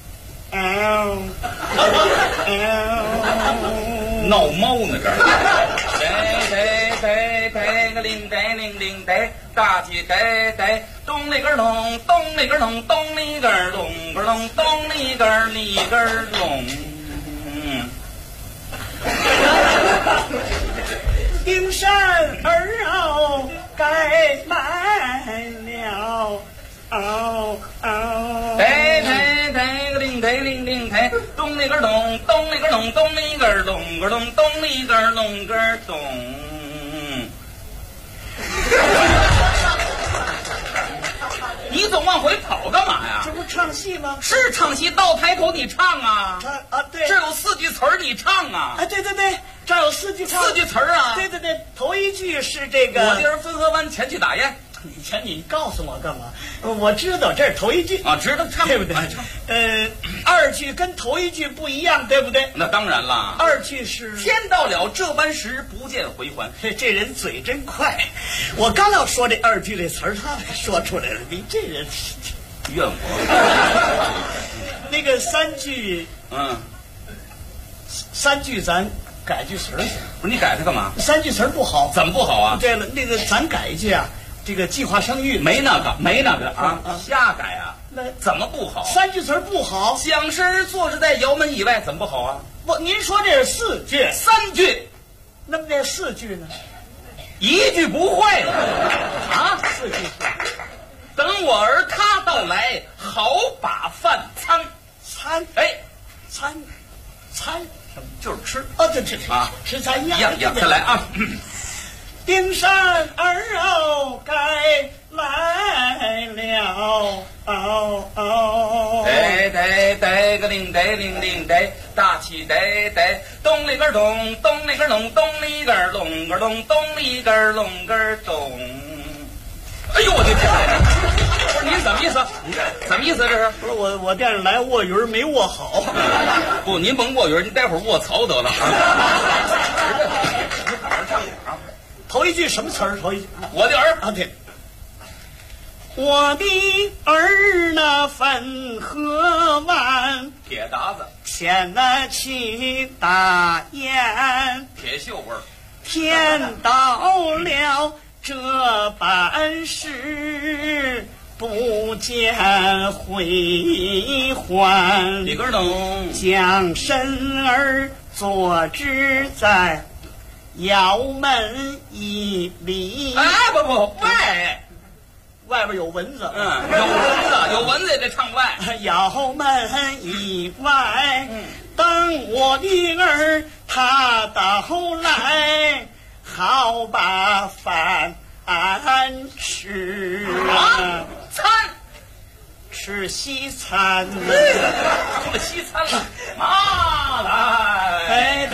S17: 闹猫呢这儿，得个铃得铃铃得，大起得，咚里个咚，咚里个咚，咚里个咚个咚，咚里个里个咚。
S13: 丁山儿哦，该来了。得个铃得铃铃得，
S17: 咚里个咚，咚里个咚，咚里个咚个咚，咚里个咚个咚。你总往回跑干嘛呀？
S13: 这不唱戏吗？
S17: 是唱戏，到台口你唱啊！
S13: 对，
S17: 这有4句词儿你唱啊！
S13: 对，这有4句唱。
S17: 4句词儿啊！
S13: 对，头一句是这个。
S17: 我弟儿汾河湾前去打雁。
S13: 你告诉我干嘛？我知道这是头一句
S17: 啊，知道唱
S13: 对不对？二句跟头一句不一样，对不对？
S17: 那当然了。
S13: 二句是
S17: 天到了这般时，不见回还。
S13: 这人嘴真快，我刚要说这二句这词儿，他说出来了。你这人
S17: 怨我。
S13: 那个3句，3句咱改句词儿。
S17: 不是你改它干嘛
S13: ？3句词儿不好。
S17: 怎么不好啊？
S13: 对了，那个咱改一句啊。这个计划生育
S17: 没那个啊，瞎改啊！
S13: 那
S17: 怎么不好
S13: ？3句词不好。
S17: 讲师坐着在窑门以外，怎么不好啊？
S13: 不，您说这是4句
S17: ，3句，
S13: 那么这4句呢
S17: ？1句不会了啊
S13: ！4句。
S17: 等我儿他到来，好把饭餐。餐就是吃
S13: 对
S17: 啊，
S13: 吃餐一
S17: 样，再来啊！
S13: 丁山儿哦，该来了。
S17: 得个铃得铃铃得，大起得，咚里个咚，咚里个咚，咚里个咚个咚，咚里个咚个咚。哎呦我的天！不是您怎么意思？怎么意思这是？
S13: 不是我店上来卧鱼没卧好。
S17: 不，您甭卧鱼，您待会儿卧槽得了。
S13: 头一句什么词儿？头一句
S17: 我的儿
S13: 啊，对，我的儿那汾河湾
S17: 铁达子
S13: 前去打雁，
S17: 铁锈味儿。
S13: 天到了这般时，不见回还。
S17: 里根东
S13: 将身儿坐置在窑门一里。
S17: 不，
S13: 外边有蚊子。
S17: 有蚊子也得唱外。
S13: 窑门以外，等我的儿他到来，好把饭吃
S17: 啊！
S13: 吃西餐呢？
S17: 出了西餐了，妈来！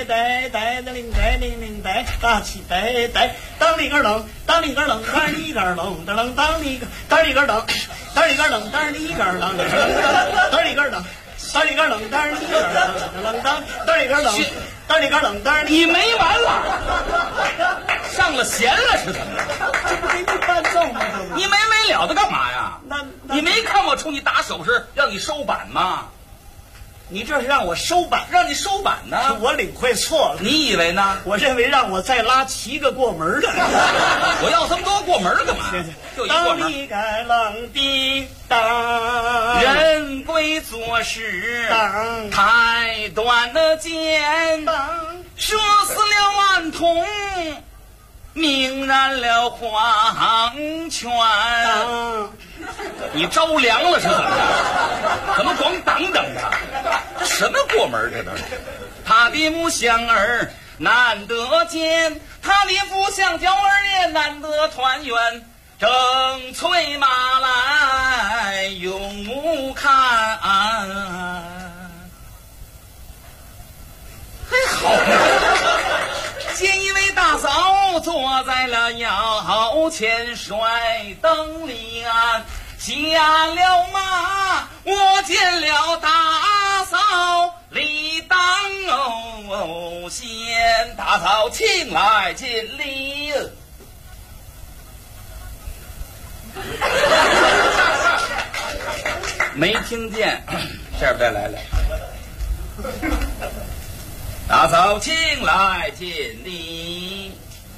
S13: 得，大起得，当里个冷，当里个冷，当里个冷，当里个冷，当里个冷，当里个冷，当里个冷，当里个冷，当里个冷，当里个冷，当里个冷，当里个冷，当里。
S17: 你没完了，上了弦了是怎么着？
S13: 这不给你伴奏吗？
S17: 你没了的干嘛呀？
S13: 那
S17: 你没看我冲你打手势让你收板吗？
S13: 你这是让我收板，
S17: 让你收板呢？
S13: 我领会错了。
S17: 你以为呢？
S13: 我认为让我再拉7个过门的。
S17: 我要这么多过门干嘛？就一过门。
S13: 当里个冷的当，
S17: 人归做事
S13: 当，
S17: 太短的剑
S13: 当，
S17: 射死了顽童，明燃了黄泉。你着凉了是怎么着？怎么光等的？这什么过门这都是？他的母香儿难得见，他的父相交儿也难得团圆。正催马来，永无看。还好，见一位大嫂坐在了摇前，甩灯里岸，下了马，我见了大嫂理当先，大嫂请来见礼。没听见，这边再来来。大嫂请来见礼。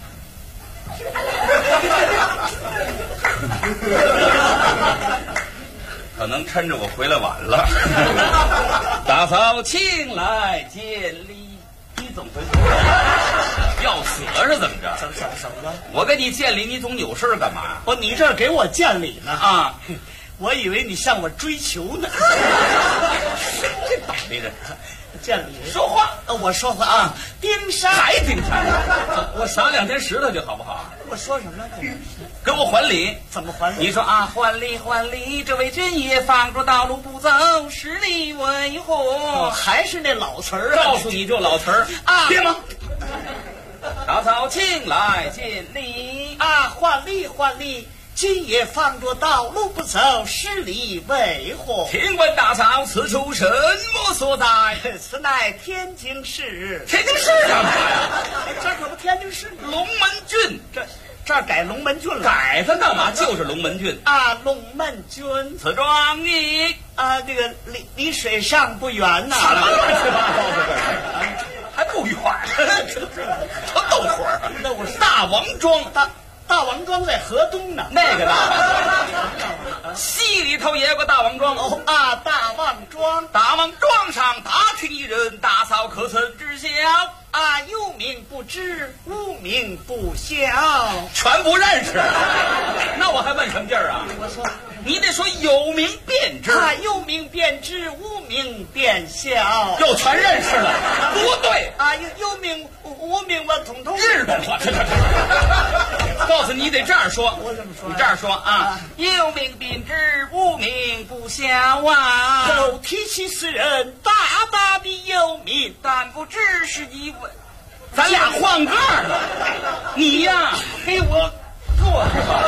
S17: 可能趁着我回来晚了。大嫂请来见礼。你怎么回事？要死是怎么着？
S13: 怎么了？
S17: 我给你见礼，你总有事干嘛？
S13: 不，你这给我见礼呢
S17: 啊！
S13: 我以为你向我追求呢。
S17: 这倒霉人，
S13: 见礼
S17: 说话，
S13: 我说话啊！丁山
S17: 还丁山，我撒2天石头去好不好？
S13: 我说什么了？
S17: 给我还礼。
S13: 怎么还礼？
S17: 你说啊，还礼还礼，这位军爷放着道路不走，十里为祸。
S13: 还是那老词儿啊！
S17: 告诉你就老词儿
S13: 啊！
S17: 别忙。大嫂请来见礼
S13: 啊！还礼还礼。今夜放着道路不走，十里为祸。
S17: 请问大嫂，此处什么所在？
S13: 此乃天津市。
S17: 天津市干嘛呀？
S13: 这可不天津市
S17: 龙门郡。
S13: 这儿改龙门郡了。
S17: 改它干嘛？就是龙门郡
S13: 啊，龙门郡。
S17: 此庄你
S13: 啊，这个离水上不远呐。
S17: 什么乱七八糟的这是？还不远？这逗会儿。
S13: 那我是
S17: 大王庄。
S13: 大王庄在河东呢，
S17: 那个大王庄，西里头也有个大王庄。
S13: 哦啊，大王庄，
S17: 大王庄上大群一人，大嫂可曾知晓？
S13: 啊，有名不知，无名不晓，
S17: 全不认识。那我还问什么劲儿啊？
S13: 我说，
S17: 你得说有名便知。
S13: 啊，有名便知，无名便晓，
S17: 又全认识了，不对
S13: 啊，有名无名我统统
S17: 日本话。告诉你得这样说，
S13: 我怎么说？
S17: 你这样说啊，有名便知，无名不晓啊。
S13: 都提起此人，大大的有名，
S17: 但不知是一位。咱俩换个了，你呀给我坐是吧？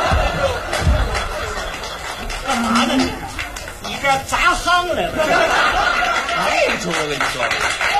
S13: 干嘛呢你这砸夯来了？
S17: 哎，我跟你说，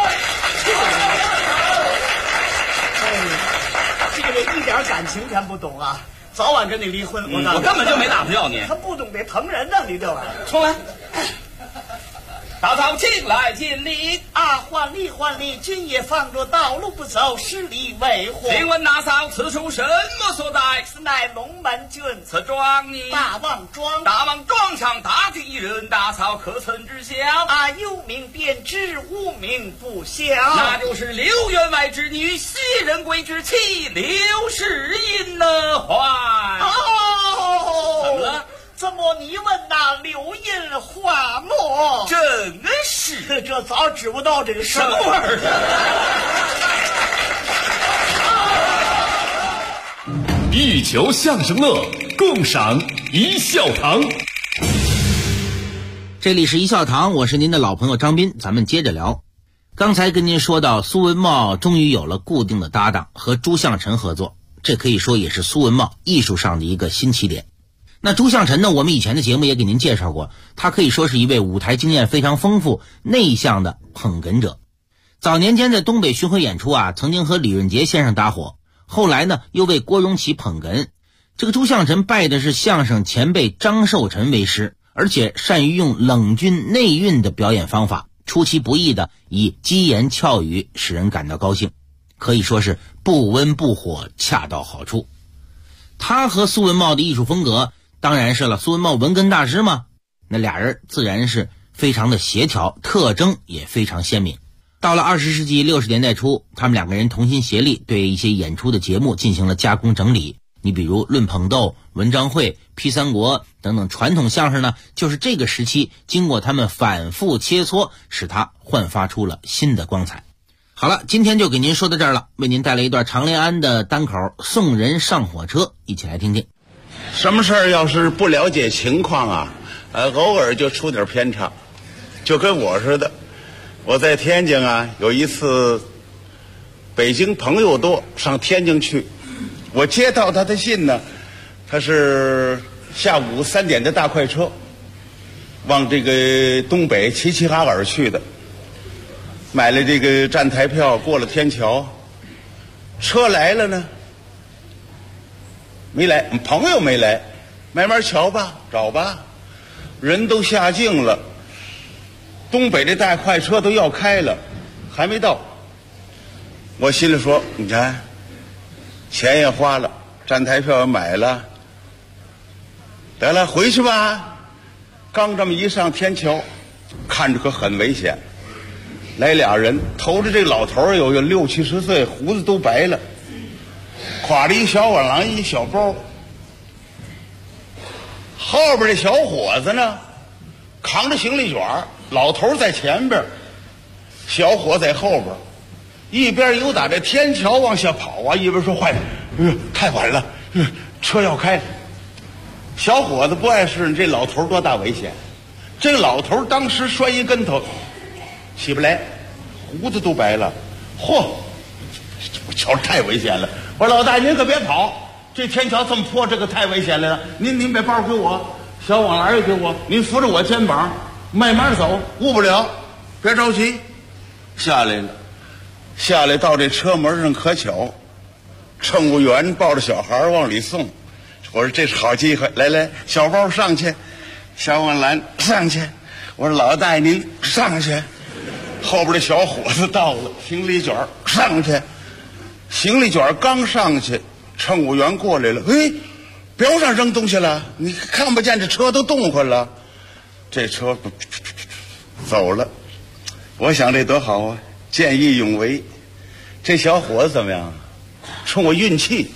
S13: 这个一点感情全不懂啊！早晚跟你离婚，
S17: 我根本就没打算要你。
S13: 他不懂得疼人呢，你这玩意儿。
S17: 重来。大嫂请来见礼
S13: 啊！还礼还礼，今夜放着道路不走，十里为祸。
S17: 请问大嫂，此处什么所在？
S13: 此乃龙门郡。
S17: 此庄呢？
S13: 大王庄。
S17: 大王庄上大军一人，大嫂可曾知晓？
S13: 啊，有名便知，无名不晓。
S17: 那就是刘员外之女，袭人贵之妻刘氏印呢？坏
S13: 哦，
S17: 怎么了？
S13: 怎么你问那柳印花墨？
S17: 真是，
S13: 这早知不道这个
S17: 什么味儿
S9: 啊！一球相声乐，共赏一笑堂。
S12: 这里是一笑堂，我是您的老朋友张斌，咱们接着聊。刚才跟您说到，苏文茂终于有了固定的搭档，和朱向臣合作，这可以说也是苏文茂艺术上的一个新起点。那朱向臣呢，我们以前的节目也给您介绍过，他可以说是一位舞台经验非常丰富、内向的捧哏者。早年间在东北巡回演出啊，曾经和李润杰先生搭伙，后来呢又为郭荣启捧哏。这个朱向臣拜的是相声前辈张寿臣为师，而且善于用冷峻内蕴的表演方法，出其不意的以机言俏语使人感到高兴，可以说是不温不火，恰到好处。他和苏文茂的艺术风格当然是了，苏文茂文哏大师嘛，那俩人自然是非常的协调，特征也非常鲜明。到了20世纪60年代初，他们两个人同心协力，对一些演出的节目进行了加工整理。你比如论捧逗、文章会、批三国等等传统相声呢，就是这个时期经过他们反复切磋，使它焕发出了新的光彩。 好了，今天就给您说到这儿了，为您带来一段常连安的单口《送人上火车》，一起来听听。
S18: 什么事儿要是不了解情况啊，偶尔就出点偏差，就跟我似的。我在天津啊，有一次北京朋友多，上天津去，我接到他的信呢，他是下午3点的大快车，往这个东北齐齐哈尔去的，买了这个站台票，过了天桥，车来了呢，没来，朋友没来，慢慢瞧吧，找吧，人都下境了，东北这大快车都要开了，还没到。我心里说，你看，钱也花了，站台票也买了，得了，回去吧。刚这么一上天桥，看着可很危险。来俩人，头着这老头有60、70岁，胡子都白了，挎着一小碗郎，一小包。后边这小伙子呢，扛着行李卷，老头在前边，小伙在后边，一边由打这天桥往下跑啊，一边说：“坏了，太晚了，车要开了。”小伙子不碍事，这老头多大危险？这老头当时摔一跟头，起不来，胡子都白了。嚯，我瞧着太危险了！我说老大，您可别跑，这天桥这么坡，这个太危险了。您把包给我，小网篮也给我，您扶着我肩膀，慢慢走，误不了，别着急。下来了，下来到这车门上，可巧，乘务员抱着小孩往里送。我说这是好机会，来，小包上去，小网篮上去。我说老大您上去。后边的小伙子到了，行李卷上去，行李卷刚上去，乘务员过来了，别上扔东西了，你看不见这车都动换了，这车走了。我想这多好啊，见义勇为。这小伙子怎么样？冲我运气。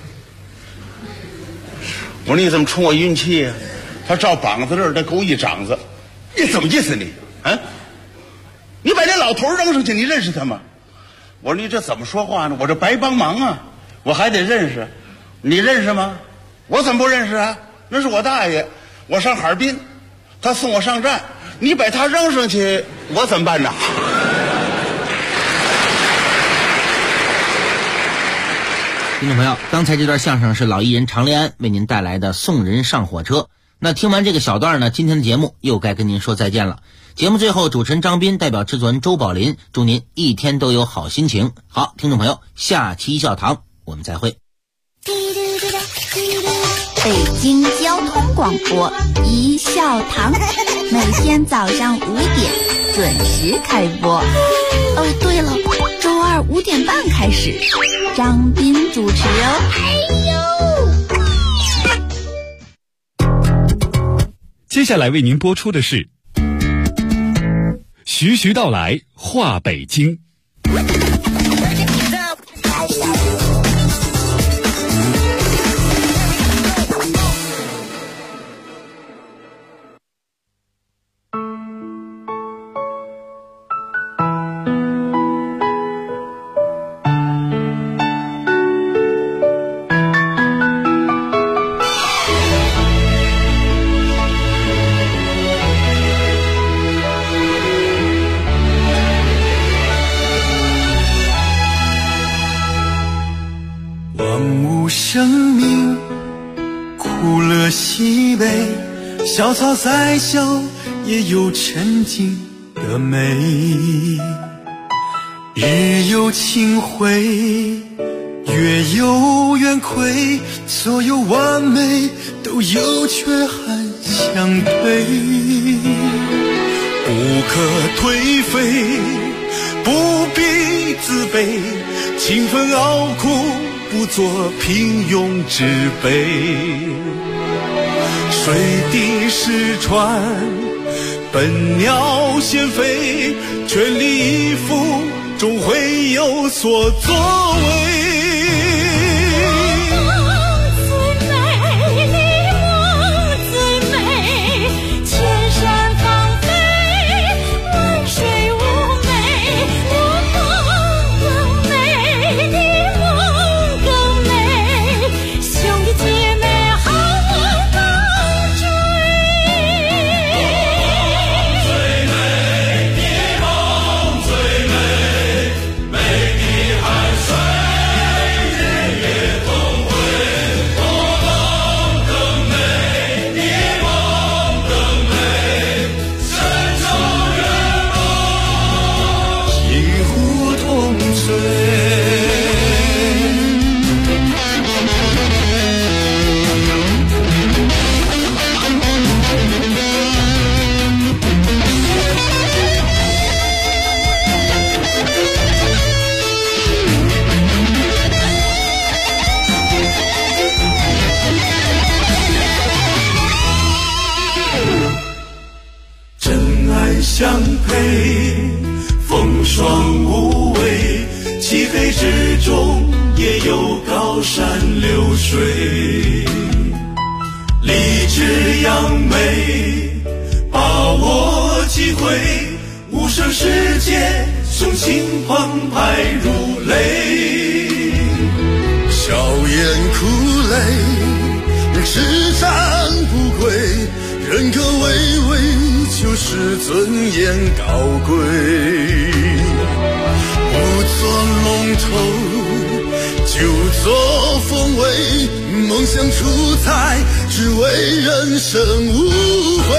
S18: 我说你怎么冲我运气呀？他照膀子这儿，他给我一掌子。你怎么意思你？啊？你把这老头扔上去，你认识他吗？我说你这怎么说话呢？我这白帮忙啊，我还得认识。你认识吗？我怎么不认识啊？那是我大爷，我上哈尔滨，他送我上站，你把他扔上去，我怎么办呢？
S12: 听众朋友，刚才这段相声是老艺人常连安为您带来的《送人上火车》。那听完这个小段呢，今天的节目又该跟您说再见了。节目最后，主持人张斌代表制作人周宝林，祝您一天都有好心情。好，听众朋友，下期一笑堂我们再会。
S10: 北京交通广播一笑堂，每天早上5点准时开播。哦，对了，周二5点半开始，张斌主持哦。
S4: 接下来为您播出的是徐徐道来话北京。
S11: 生命苦乐喜悲，小草再小也有沉静的美，日有清辉，月有圆亏，所有完美都有缺憾相对，不可颓废，不必自卑，勤奋熬苦不做平庸之辈，水滴石穿，笨鸟先飞，全力以赴，终会有所作为。 山流水，立志扬眉，把握机会，无声世界，雄心澎湃如雷。
S19: 笑颜苦泪，叱咤不归，人格巍巍，就是尊严高贵。不做龙头，就做凤尾，梦想出彩，只为人生无悔。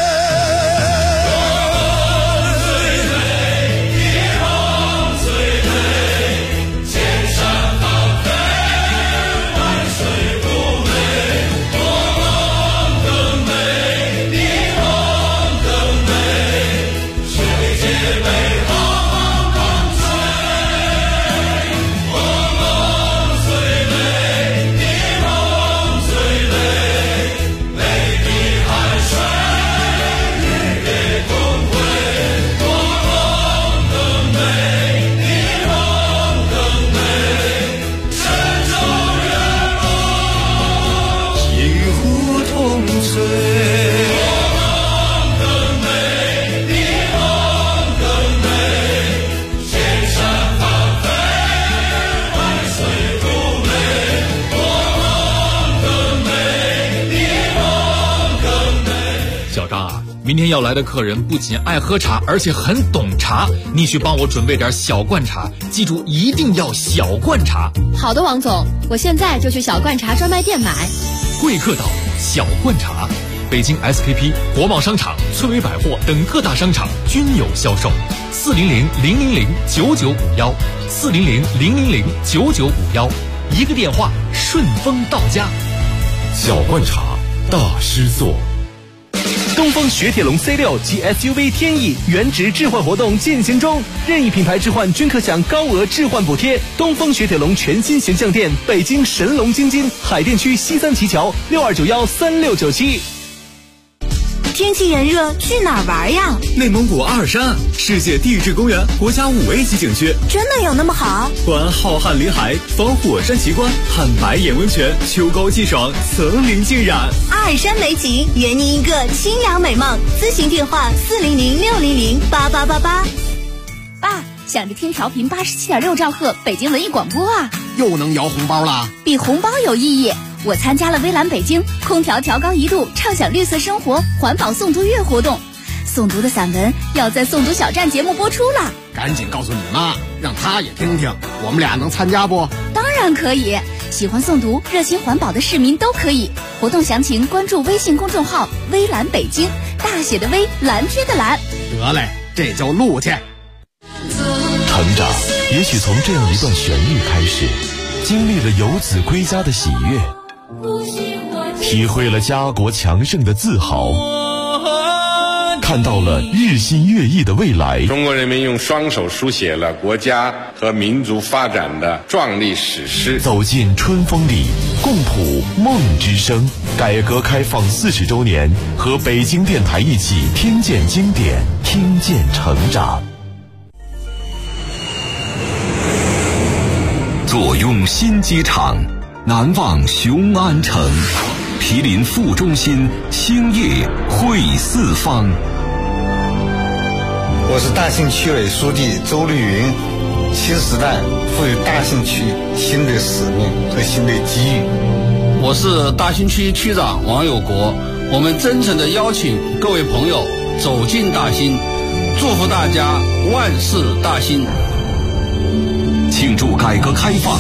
S8: 明天要来的客人不仅爱喝茶，而且很懂茶，你去帮我准备点小罐茶，记住一定要小罐茶。
S15: 好的，王总，我现在就去小罐茶专卖店买。
S8: 贵客岛小罐茶，北京 SKP、国贸商场、翠微百货等各大商场均有销售。400-000-9951，400-000-9951，一个电话顺丰到家。
S2: 小罐茶大师作。
S16: 东风雪铁龙 C6 及 SUV 天翼原值置换活动进行中，任意品牌置换均可享高额置换补贴。东风雪铁龙全新形象店，北京神龙京津海淀区西三旗桥62913697。
S10: 天气炎热，去哪儿玩呀？
S20: 内蒙古阿尔山，世界地质公园国家5A 级景区，
S10: 真的有那么好？
S20: 观浩瀚林海，访火山奇观，看白眼温泉，秋高气爽，层林尽染。
S10: 阿尔山美景，圆你一个清凉美梦。咨询电话400-600-8888。
S5: 爸，想着听调频87.6兆赫北京文艺广播啊，
S14: 又能摇红包了？
S5: 比红包有意义。我参加了微蓝北京空调调高1度，畅享绿色生活环保诵读月活动，诵读的散文要在诵读小站节目播出了。
S14: 赶紧告诉你妈，让她也听听，我们俩能参加不？
S5: 当然可以，喜欢诵读、热心环保的市民都可以。活动详情关注微信公众号微蓝北京，大写的微，蓝天的蓝。
S14: 得嘞，这就录去。
S2: 成长也许从这样一段旋律开始，经历了游子归家的喜悦，体会了家国强盛的自豪，看到了日新月异的未来。
S21: 中国人民用双手书写了国家和民族发展的壮丽史诗。
S2: 走进春风里，共谱梦之声。改革开放40周年，和北京电台一起听见经典，听见成长。坐拥新机场，难忘雄安城。毗邻副中心，兴业汇四方。
S22: 我是大兴区委书记周绿云。新时代赋予大兴区新的使命和新的机遇。
S23: 我是大兴区区长王有国。我们真诚地邀请各位朋友走进大兴，祝福大家万事大兴。
S2: 庆祝改革开放